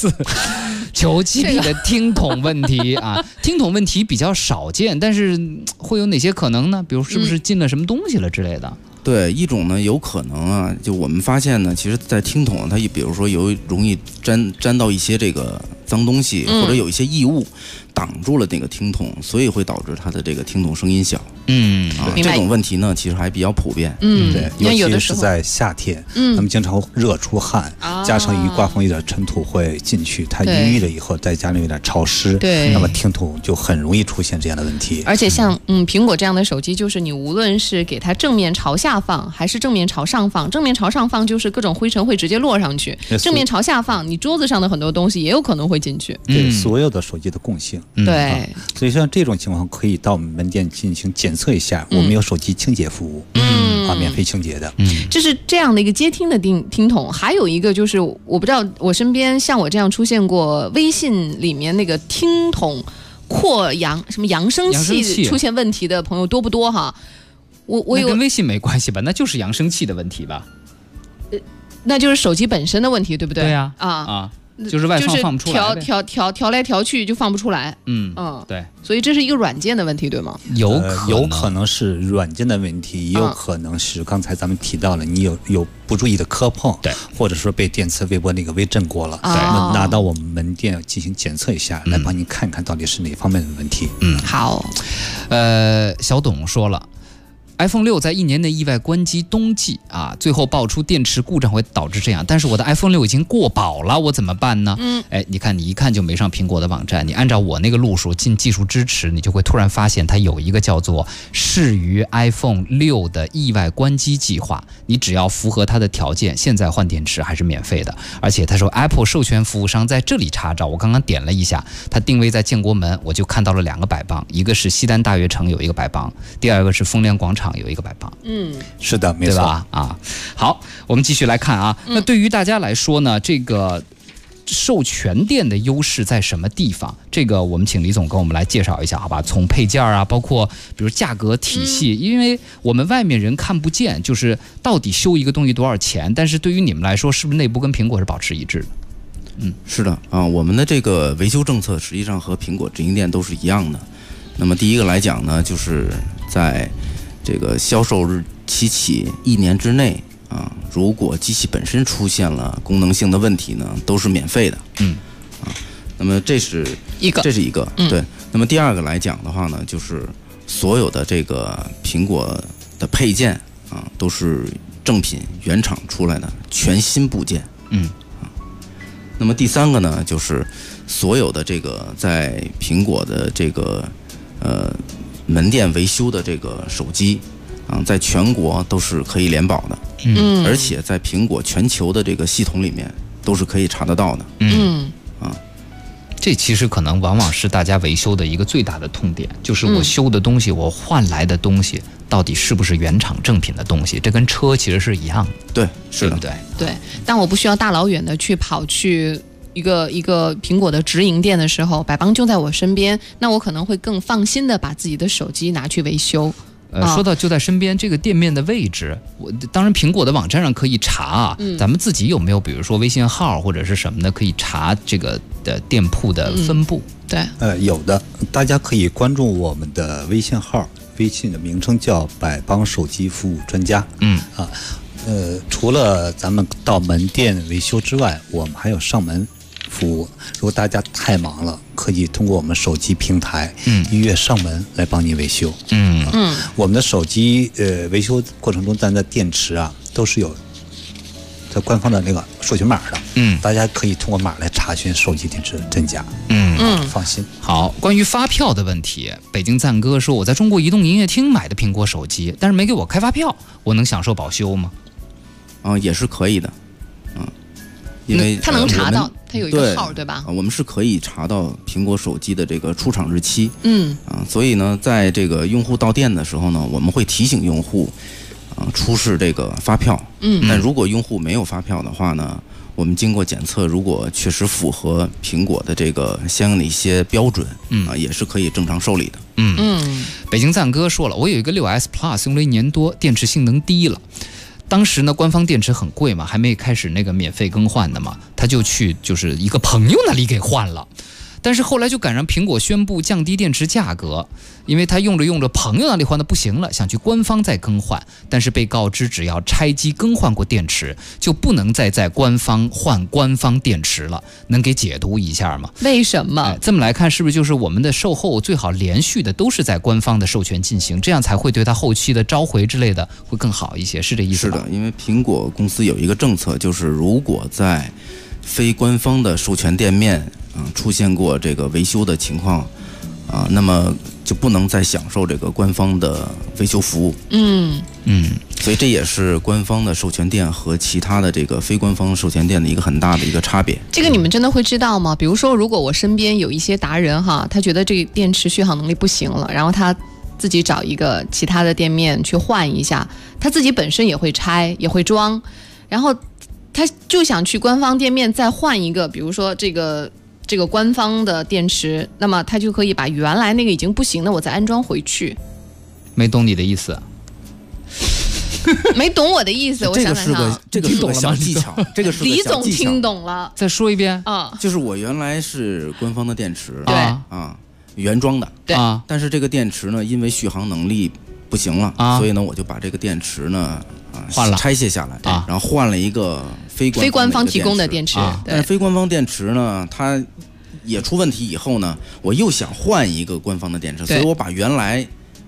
5S。9G 的听筒问题啊，听筒问题比较少见，但是会有哪些可能呢？比如是不是进了什么东西了之类的？ 对，一种呢有可能啊，就我们发现呢，其实在听筒它比如说容易沾到一些这个脏东西，或者有一些异物挡住了那个听筒，所以会导致它的这这个听筒声音小。这种问题呢，其实还比较普遍。 对，尤其是在夏天，那么经常热出汗，加上一刮风有点尘土会进去，它淤了以后，再加上有点潮湿，那么听筒就很容易出现这样的问题。 而且像苹果这样的手机，就是你无论是给它正面朝下放，还是正面朝上放，正面朝上放就是各种灰尘会直接落上去，正面朝下放，你桌子上的很多东西也有可能会进去。 对，所有的手机的共性。 对， 所以像这种情况可以到门店进行检测一下，我们有手机清洁服务，免费清洁的。 这是这样的一个接听的听筒。还有一个就是，我不知道我身边像我这样出现过微信里面那个听筒扩扬什么扬声器出现问题的朋友多不多哈？我有跟微信没关系吧？那就是扬声器的问题吧？ 那就是手机本身的问题，对不对？ 对呀，就是外放放不出来， 调来调去就放不出来。 对， 所以这是一个软件的问题，对吗？ 有可能是软件的问题，也有可能是刚才咱们提到了，你有不注意的磕碰， 对，或者说被电磁微波那个微震过了，那拿到我们门店进行检测一下，来帮你看看到底是哪方面的问题。 好。 小董说了 iPhone 6在1年内意外关机冬季啊，最后爆出电池故障会导致这样，但是我的 iPhone 6已经过保了，我怎么办呢？你看你一看就没上苹果的网站，你按照我那个路数进技术支持，你就会突然发现它有一个叫做适于 iPhone 6的意外关机计划，你只要符合它的条件，现在换电池还是免费的。而且他说 Apple 授权服务商在这里查找，我刚刚点了一下，它定位在建国门，我就看到了2个摆棒，一个是西单大悦城有一个摆棒，第二个是丰联广场有一个摆棒。 是的，没错， 对吧？啊，好，我们继续来看啊。那对于大家来说呢，这个授权店的优势在什么地方？这个我们请李总跟我们来介绍一下，好吧？从配件啊，包括比如价格体系，因为我们外面人看不见，就是到底修一个东西多少钱，但是对于你们来说，是不是内部跟苹果是保持一致的？ 是的啊，我们的这个维修政策实际上和苹果直营店都是一样的。那么第一个来讲呢，就是在这个销售日期起1年之内啊，如果机器本身出现了功能性的问题呢，都是免费的。那么这是一个，对。那么第二个来讲的话呢，就是所有的这个苹果的配件啊，都是正品原厂出来的全新部件。那么第三个呢，就是所有的这个在苹果的这个门店维修的这个手机啊，在全国都是可以联保的。而且在苹果全球的这个系统里面都是可以查得到的。 这其实可能往往是大家维修的一个最大的痛点，就是我修的东西，我换来的东西到底是不是原厂正品的东西？这跟车其实是一样的。 对，是的， 对。但我不需要大老远的去跑去一个苹果的直营店的时候，百邦就在我身边，那我可能会更放心的把自己的手机拿去维修。 说到就在身边，这个店面的位置，当然苹果的网站上可以查啊，咱们自己有没有比如说微信号或者是什么的可以查这个的店铺的分布？ 对， 有的，大家可以关注我们的微信号，微信的名称叫百邦手机服务专家。除了咱们到门店维修之外，我们还有上门服务。如果大家太忙了，可以通过我们手机平台预约上门来帮你维修。我们的手机维修过程中，咱的电池啊都是有它官方的那个授权码的。大家可以通过码来查询手机电池的真假。放心。 好，关于发票的问题，北京赞哥说我在中国移动营业厅买的苹果手机，但是没给我开发票，我能享受保修吗？ 也是可以的。因为他能查到，他有一个号，对吧？ 我们是可以查到苹果手机的这个出厂日期。所以呢，在这个用户到店的时候呢，我们会提醒用户出示这个发票。但如果用户没有发票的话呢，我们经过检测，如果确实符合苹果的这个相应的一些标准，也是可以正常受理的。 北京赞哥说了，我有一个6S Plus 用了1年多，电池性能低了。当时呢，官方电池很贵嘛，还没开始那个免费更换的嘛，他就去就是一个朋友那里给换了。但是后来就赶上苹果宣布降低电池价格，因为他用着朋友那里换的不行了，想去官方再更换，但是被告知只要拆机更换过电池，就不能再在官方换官方电池了。能给解读一下吗？ 为什么？ 这么来看，是不是就是我们的售后最好连续的都是在官方的授权进行，这样才会对他后期的召回之类的会更好一些，是这意思吧？ 是的，因为苹果公司有一个政策，就是如果在非官方的授权店面出现过这个维修的情况那么就不能再享受这个官方的维修服务。所以这也是官方的授权店和其他的这个非官方授权店的一个很大的一个差别。 这个你们真的会知道吗？比如说，如果我身边有一些达人哈，他觉得这个电池续航能力不行了，然后他自己找一个其他的店面去换一下，他自己本身也会拆也会装，然后他就想去官方店面再换一个，比如说这个官方的电池，那么他就可以把原来那个已经不行的我再安装回去。 没懂你的意思。 没懂我的意思，我想想看， 这个是个小技巧，这个是个小技巧。 李总听懂了， 再说一遍就是我原来是官方的电池， 对原装的， 对但是这个电池呢，因为续航能力不行了，所以呢，我就把这个电池呢换了， 拆卸下来，然后换了一个非官方提供的电池。 但是非官方电池呢，它也出问题以后呢，我又想换一个官方的电池，所以我把原来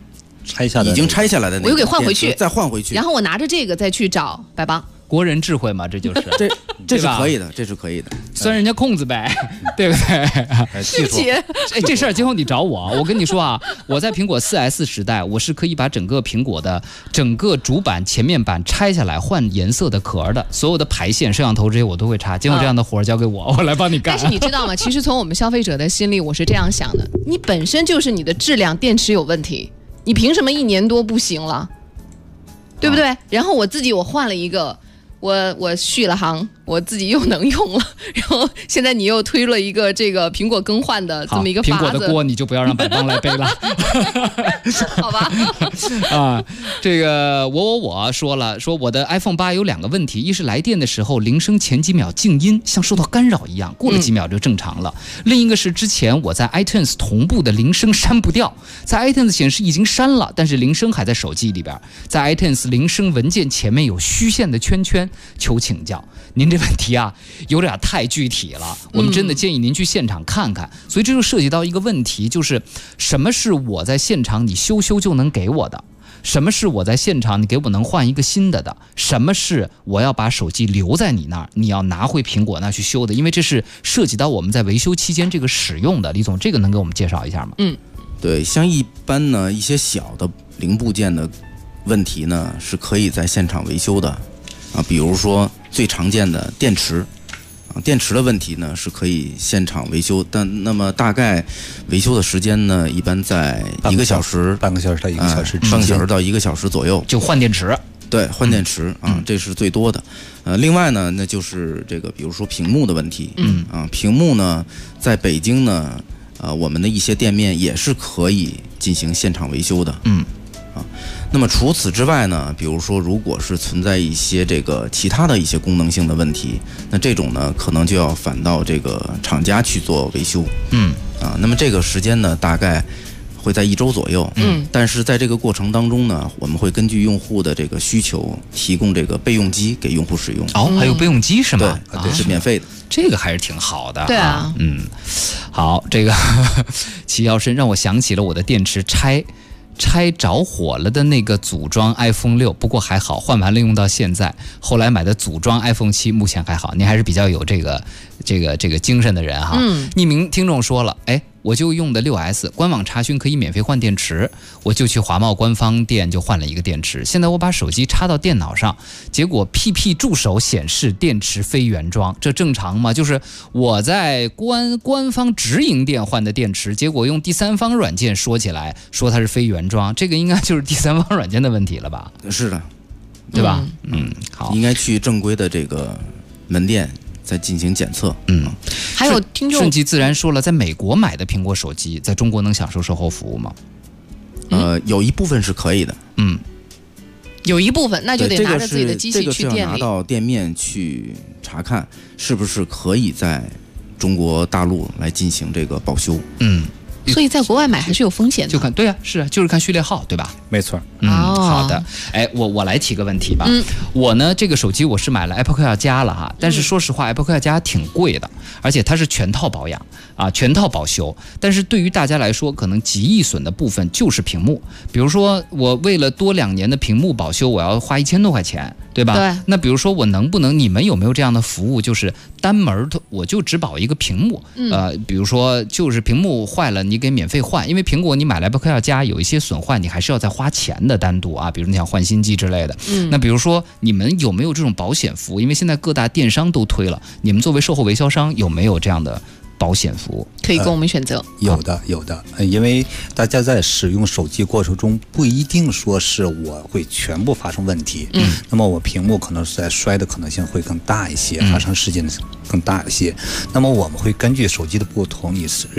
拆下的已经拆下来的那个， 我又给换回去， 再换回去， 然后我拿着这个再去找百邦。 国人智慧嘛，这就是这是可以的，这是可以的， 钻人家空子呗，对不对？ 对不起， 这事儿今后你找我，我跟你说啊，我在苹果4S 时代，我是可以把整个苹果的整个主板前面板拆下来换颜色的壳的，所有的排线、摄像头这些我都会插。今后这样的活儿交给我，我来帮你干。 但是你知道吗？其实从我们消费者的心里，我是这样想的：你本身就是你的质量、电池有问题，你凭什么1年多不行了？对不对？然后我自己换了一个。我续了航，我自己又能用了，然后现在你又推了一个这个苹果更换的这么一个法子， 苹果的锅你就不要让百邦来背了， 好吧？ 啊，这个我说了，说我的 iPhone 8有2个问题，一是来电的时候铃声前几秒静音，像受到干扰一样，过了几秒就正常了；另一个是之前我在 iTunes 同步的铃声删不掉，在 iTunes 显示已经删了，但是铃声还在手机里边，在 iTunes 铃声文件前面有虚线的圈圈。求请教，您这问题啊有点太具体了，我们真的建议您去现场看看。所以这就涉及到一个问题，就是什么是我在现场你修就能给我的，什么是我在现场你给我能换一个新的，什么是我要把手机留在你那儿，你要拿回苹果那去修的，因为这是涉及到我们在维修期间这个使用的。李总，这个能给我们介绍一下吗？ 对，像一般呢一些小的零部件的问题呢是可以在现场维修的。比如说最常见的电池，电池的问题呢是可以现场维修，但那么大概维修的时间呢，一般在1个小时、 半个小时到1个小时， 半个小时到1个小时左右， 就换电池。 对，换电池这是最多的。另外呢，那就是这个，比如说屏幕的问题，屏幕呢，在北京呢，我们的一些店面也是可以进行现场维修的。那么除此之外呢，比如说如果是存在一些这个其他的一些功能性的问题，那这种呢可能就要返到这个厂家去做维修。那么这个时间呢大概会在1周左右。但是在这个过程当中呢，我们会根据用户的这个需求提供这个备用机给用户使用。 还有备用机是吗？ 对，是免费的。 这个还是挺好的。 对啊。 好，这个齐腰身让我想起了我的电池拆着火了的那个组装 iPhone 6，不过还好，换完了用到现在。后来买的组装 iPhone 7，目前还好。您还是比较有这个精神的人哈。匿名听众说了，我就用的6S，官网查询可以免费换电池，我就去华贸官方店就换了一个电池。现在我把手机插到电脑上，结果 PP 助手显示电池非原装，这正常吗？就是我在官方直营店换的电池，结果用第三方软件说起来说它是非原装，这个应该就是第三方软件的问题了吧？ 是的， 对吧？好， 应该去正规的这个门店再进行检测。 还有听众顺其自然说了，在美国买的苹果手机，在中国能享受售后服务吗？ 有一部分是可以的。 有一部分，那就得拿着自己的机器去这个是要拿到店面去查看，是不是可以在中国大陆来进行这个报修。 所以在国外买还是有风险的。 就看，对啊，是啊，就是看序列号，对吧？ 没错。 好的。我来提个问题吧。我呢，这个手机我是买了 Apple Care 加了哈，但是说实话，Apple Care 加挺贵的，而且它是全套保养全套保修。但是对于大家来说，可能极易损的部分就是屏幕。比如说，我为了多2年的屏幕保修，我要花1000多块钱，对吧？ 对。 那比如说，我能不能？你们有没有这样的服务？就是单门我就只保一个屏幕。比如说，就是屏幕坏了，你给免费换，因为苹果你买来 Apple Care 加有一些损坏，你还是要再花钱的，单独比如你想换新机之类的。那比如说你们有没有这种保险服务？因为现在各大电商都推了，你们作为售后维修商有没有这样的保险服务？ 可以供我们选择。 有的，因为大家在使用手机过程中不一定说是我会全部发生问题。那么我屏幕可能是在摔的可能性会更大一些，发生事件更大一些。那么我们会根据手机的不同，你是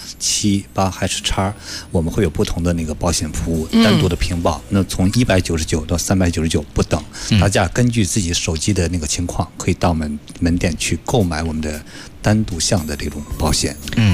6、7、8还是叉，我们会有不同的那个保险服务，单独的屏保。那从199到399不等，大家根据自己手机的那个情况，可以到门店去购买我们的单独项的这种保险。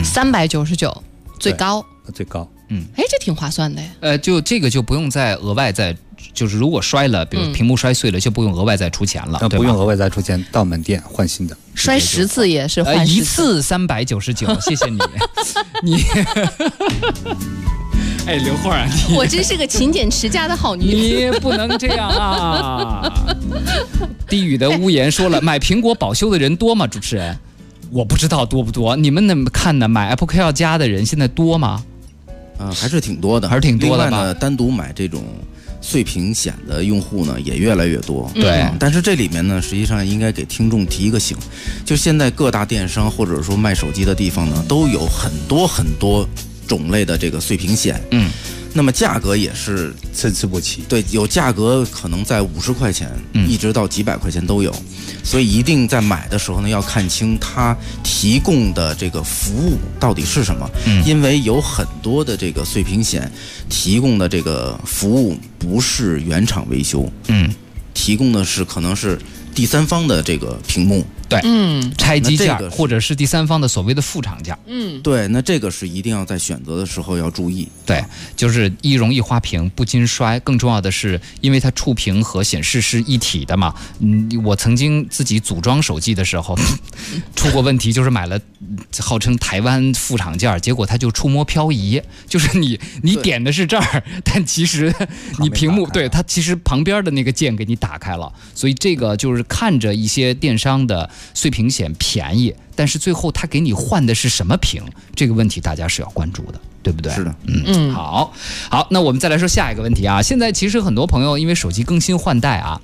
399最高。这挺划算的。 就这个就不用再额外就是如果摔了，比如屏幕摔碎了，就不用额外再出钱了，对吧？ 不用额外再出钱，到门店换新的。 摔10次也是换 1次399，谢谢你。 哎，刘慧儿， 我真是个勤俭持家的好女子。 你不能这样啊！低语的屋檐说了，买苹果保修的人多吗？主持人，我不知道多不多，你们怎么看呢？买 Apple Care 加的人现在多吗？ 还是挺多的， 还是挺多的吧。 另外呢，单独买这种碎屏险的用户呢也越来越多。 对， 但是这里面呢，实际上应该给听众提一个醒，就现在各大电商或者说卖手机的地方呢，都有很多种类的这个碎屏险。那么价格也是参差不齐。 对，有价格可能在50块钱，一直到几百块钱都有。所以一定在买的时候呢，要看清它提供的这个服务到底是什么。因为有很多的这个碎屏险提供的这个服务不是原厂维修，提供的是可能是第三方的这个屏幕。 对，拆机件或者是第三方的所谓的副厂件。 对，那这个是一定要在选择的时候要注意。 对，就是易溶易花屏，不经摔。更重要的是，因为它触屏和显示是一体的嘛。我曾经自己组装手机的时候出过问题，就是买了号称台湾副厂件，结果它就触摸漂移，就是你点的是这儿，但其实你屏幕对它其实旁边的那个键给你打开了。所以这个就是看着一些电商的碎屏险便宜，但是最后他给你换的是什么屏？这个问题大家是要关注的，对不对？ 是的， 好，那我们再来说下一个问题啊。现在其实很多朋友因为手机更新换代啊，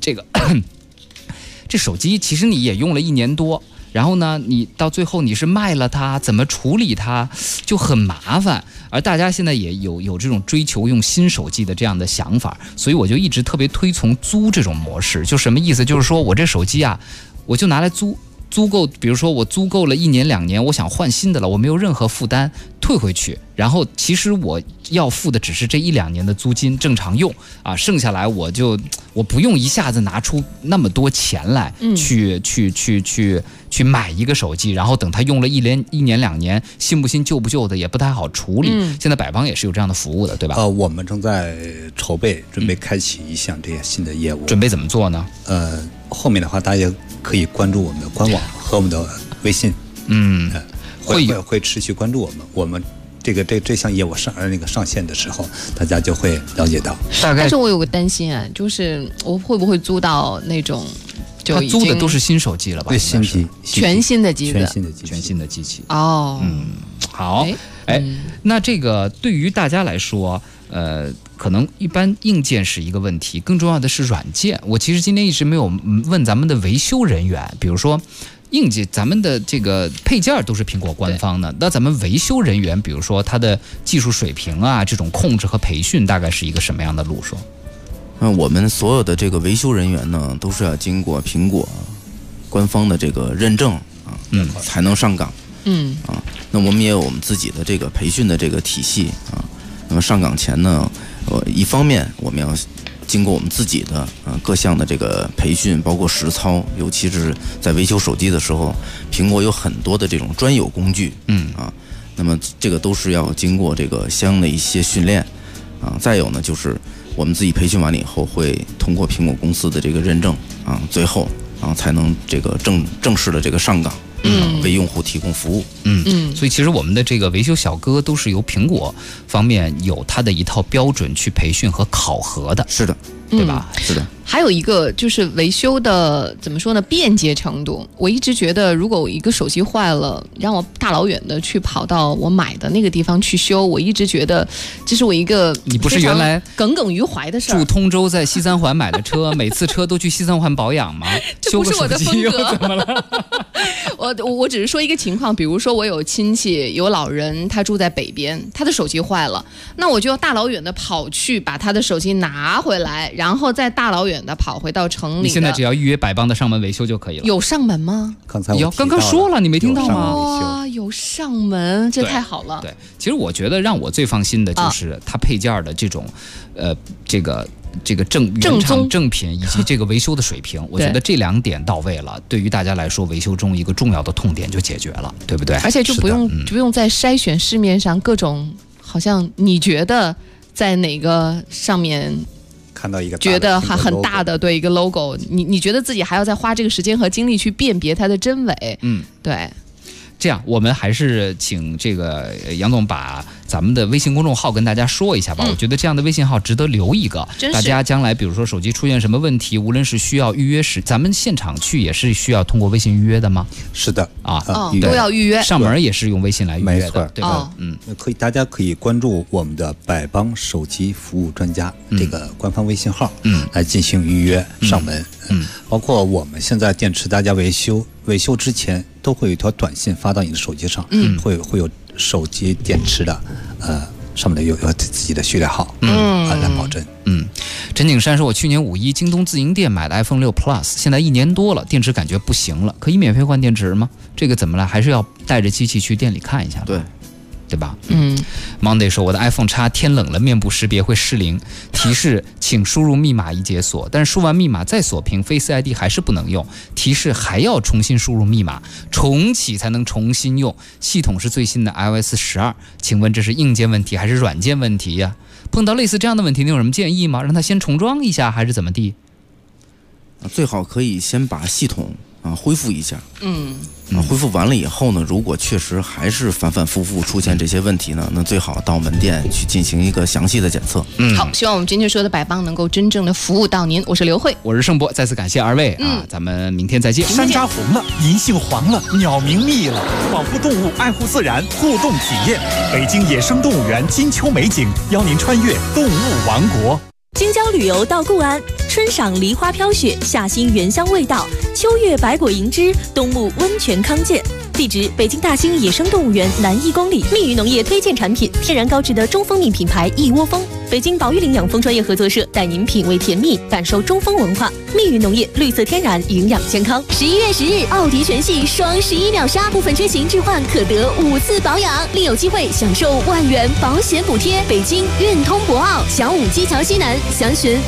这手机其实你也用了1年多，然后呢，你到最后你是卖了它，怎么处理它就很麻烦。而大家现在也有这种追求用新手机的这样的想法，所以我就一直特别推崇租这种模式。就什么意思？就是说我这手机啊，我就拿来租够，比如说我租够了1年2年，我想换新的了，我没有任何负担，退回去，然后其实我要付的只是这1、2年的租金，正常用啊，剩下来我不用一下子拿出那么多钱来去买一个手机，然后等它用了1年2年，新不新旧不旧的也不太好处理。现在百邦也是有这样的服务的，对吧？ 我们正在筹备，准备开启一项这些新的业务。 准备怎么做呢？ 后面的话，大家可以关注我们的官网和我们的微信，会持续关注我们这项业务上线的时候，大家就会了解到。 但是我有个担心啊，就是我会不会租到那种就已经他租的都是新手机了吧？ 对，新机， 全新的机子， 全新的机器。 哦， 好，那这个对于大家来说，可能一般硬件是一个问题，更重要的是软件。我其实今天一直没有问咱们的维修人员，比如说硬件，咱们的这个配件都是苹果官方的，那咱们维修人员，比如说他的技术水平啊，这种控制和培训，大概是一个什么样的路数？ 我们所有的这个维修人员呢，都是要经过苹果官方的这个认证啊，才能上岗。那我们也有我们自己的这个培训的这个体系啊。那么上岗前呢，一方面我们要经过我们自己的各项的这个培训，包括实操，尤其是在维修手机的时候，苹果有很多的这种专有工具，那么这个都是要经过这个相应的一些训练啊。再有呢，就是我们自己培训完了以后，会通过苹果公司的这个认证啊，最后才能这个正式的这个上岗。为用户提供服务。 所以其实我们的这个维修小哥都是由苹果方面有它的一套标准去培训和考核的。 是的， 对吧？ 是的。 还有一个就是维修的怎么说呢？便捷程度。我一直觉得，如果我一个手机坏了，让我大老远的去跑到我买的那个地方去修，我一直觉得这是我一个你不是原来耿耿于怀的事儿。 住通州在西三环买的车，每次车都去西三环保养吗？ 这不是我的风格。 怎么了？ 我只是说一个情况，比如说我有亲戚有老人，他住在北边，他的手机坏了，那我就要大老远的跑去把他的手机拿回来，然后再大老远的跑回到城里。 你现在只要预约百邦的上门维修就可以了。 有上门吗？ 刚刚说了，你没听到吗？ 哇，有上门，这太好了。 对，其实我觉得让我最放心的就是它配件的这种，这个原厂正品以及这个维修的水平，我觉得这2点到位了，对于大家来说，维修中一个重要的痛点就解决了，对不对？ 而且就不用再筛选市面上各种，好像你觉得在哪个上面看到一个觉得很大的对一个 logo， 你觉得自己还要再花这个时间和精力去辨别它的真伪？对。 这样，我们还是请这个杨总把咱们的微信公众号跟大家说一下吧。我觉得这样的微信号值得留一个，大家将来比如说手机出现什么问题，无论是需要预约时，咱们现场去也是需要通过微信预约的吗？ 是的啊，都要预约， 上门也是用微信来预约的， 没错， 对吧？ 大家可以关注我们的百邦手机服务专家这个官方微信号，来进行预约上门。包括我们现在电池大家维修之前都会有一条短信发到你的手机上，会有手机电池的上面有自己的序列号，来保真。 陈景山说，我去年5一京东自营店买的 iPhone 6 Plus， 现在1年多了，电池感觉不行了，可以免费换电池吗？这个怎么了？还是要带着机器去店里看一下？对吧？Monday 说，我的 iPhone X 天冷了，面部识别会失灵，提示请输入密码以解锁，但是输完密码再锁屏 Face ID 还是不能用，提示还要重新输入密码，重启才能重新用。系统是最新的 iOS 12，请问这是硬件问题还是软件问题呀？碰到类似这样的问题，你有什么建议吗？让他先重装一下还是怎么地？ 最好可以先把系统恢复一下。恢复完了以后呢，如果确实还是反反复复出现这些问题呢，那最好到门店去进行一个详细的检测。 好，希望我们今天说的百邦能够真正的服务到您。我是刘慧， 我是盛博，再次感谢二位咱们明天再见。 山楂红了，银杏黄了，鸟鸣密了，保护动物，爱护自然，互动体验。北京野生动物园金秋美景，邀您穿越动物王国。 京郊旅游到固安，春赏梨花飘雪，夏欣原香味道，秋月百果盈枝，冬沐温泉康健。地址：北京大兴野生动物园南1公里。蜜语农业推荐产品：天然高质的中蜂蜜品牌一窝蜂。北京保育领养蜂专业合作社带您品味甜蜜，感受中蜂文化。蜜语农业，绿色天然，营养健康。11月10日，奥迪全系双11秒杀，部分车型置换可得5次保养，另有机会享受万元保险补贴。北京运通博奥小武基桥西南，详询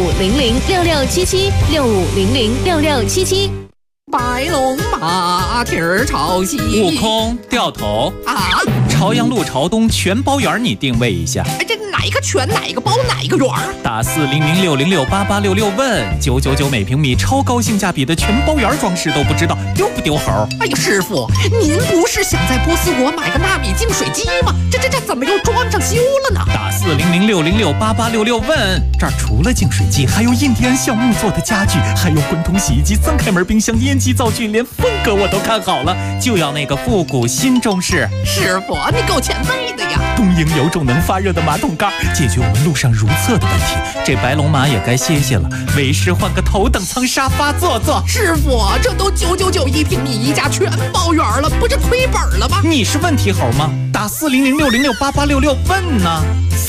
65006677，65006677。 白龙马蹄儿朝西， 悟空掉头啊！朝阳路朝东全包园，你定位一下。 这哪一个全，哪一个包，哪一个园？ 打40060688866问999每平米，超高性价比的全包园装饰都不知道丢不丢猴？ 哎呀，师傅，您不是想在波斯国买个纳米净水机吗？这怎么又装上修了呢？ 打40060688866问，这儿除了净水机，还有印第安橡木做的家具，还有滚筒洗衣机、3开门冰箱、烟机灶具，连风格我都看好了，就要那个复古新中式。 师傅，你够前辈的呀！ 东营有种能发热的马桶盖，解决我们路上如厕的问题。这白龙马也该歇歇了，为师换个头等舱沙发坐坐。 师傅，这都999一平米一家全包圆了，不是亏本了吗？ 你是问题猴吗？打40060688866问呢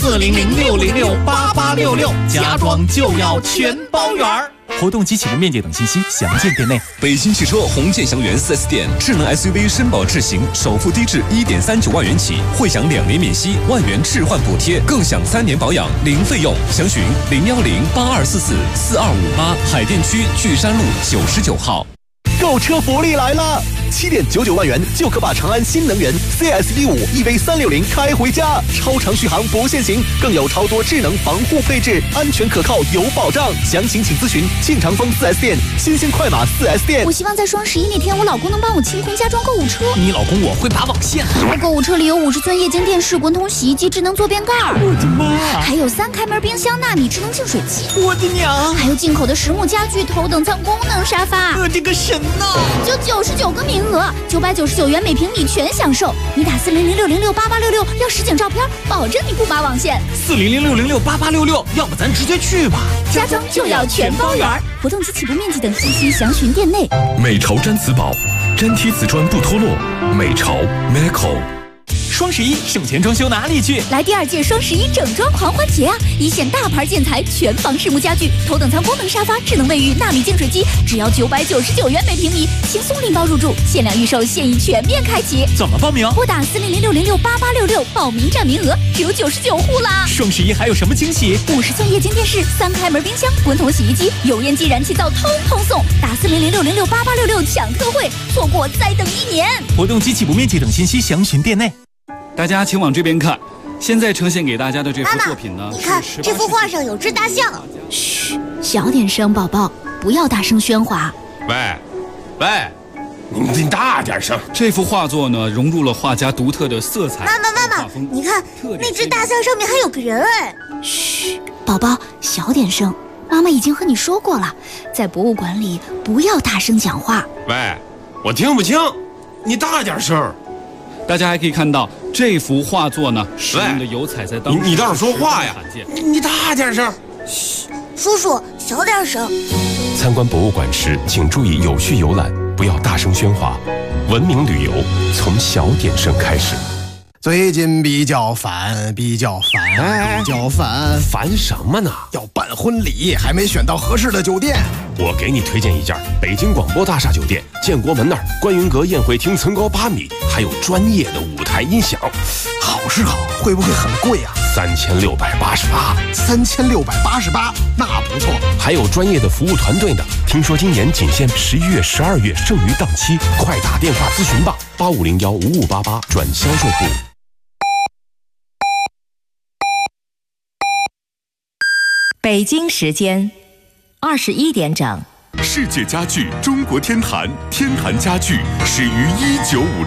，40060688866，家装就要全包圆。活动及启动面积等信息详见店内。 北京汽车红建祥园 4S 店，智能 SUV 绅宝智行，首付低至1.39万元起，会享2年免息，1万元置换补贴，更享3年保养零费用。详询01082444258，海淀区巨山路99号。 购车福利来了！7.99万元就可把长安新能源 CS-V5 EV360开回家，超长续航不限行，更有超多智能防护配置，安全可靠有保障。详情请咨询庆长丰 4S 店、新兴快马 4S 店。 我希望在双11那天，我老公能帮我清空家装购物车。 你老公我会拔网线。 购物车里有50寸液晶电视、滚筒洗衣机、智能坐便盖。 我的妈！ 还有3开门冰箱、纳米智能净水器。 我的娘！ 还有进口的实木家具、头等舱功能沙发。 我这个神呐！ 就99个名额，999元每平米全享受。你打40060688866要实景照片，保证你不拔网线。 40060688866，要不咱直接去吧。 家装就要全包圆。活动及起步面积等信息详询店内。 美潮毡瓷宝，粘贴瓷砖不脱落。美潮 Meco。 双11省钱装修哪里去？ 来第2届双11整装狂欢节啊！一线大牌建材，全房实木家具，头等舱功能沙发，智能卫浴，纳米净水机，只要999元每平米，轻松拎包入住，限量预售，现已全面开启。 怎么报名？ 拨打40060688866，报名占名额只有99户啦！ 双11还有什么惊喜 ？50寸液晶电视、3开门冰箱、滚筒洗衣机、油烟机、燃气灶，通通送！打40060688866抢特惠，错过再等1年。 活动及起步面积等信息详询店内。 大家请往这边看，现在呈现给大家的这幅作品呢， 你看这幅画上有只大象。 嘘，小点声，宝宝，不要大声喧哗。 喂， 你大点声！ 这幅画作呢，融入了画家独特的色彩。 妈妈，你看那只大象上面还有个人哎！ 嘘，宝宝，小点声。妈妈已经和你说过了，在博物馆里不要大声讲话。 喂，我听不清，你大点声。 大家还可以看到这幅画作呢，使用的油彩在当时你倒是说话呀！你大点声。 嘘，叔叔小点声。 参观博物馆时，请注意有序游览，不要大声喧哗。文明旅游从小点声开始。 最近比较烦， 烦什么呢？ 要办婚礼，还没选到合适的酒店。 我给你推荐一家北京广播大厦酒店，建国门那儿观云阁宴会厅层高8米，还有专业的舞台音响。 好是好，会不会很贵啊 ？3688。 3688，那不错。 还有专业的服务团队呢。听说今年仅限11月、12月，剩余档期，快打电话咨询吧，85015588转销售部。 北京时间21点整。 世界家具中国天坛，天坛家具始于1956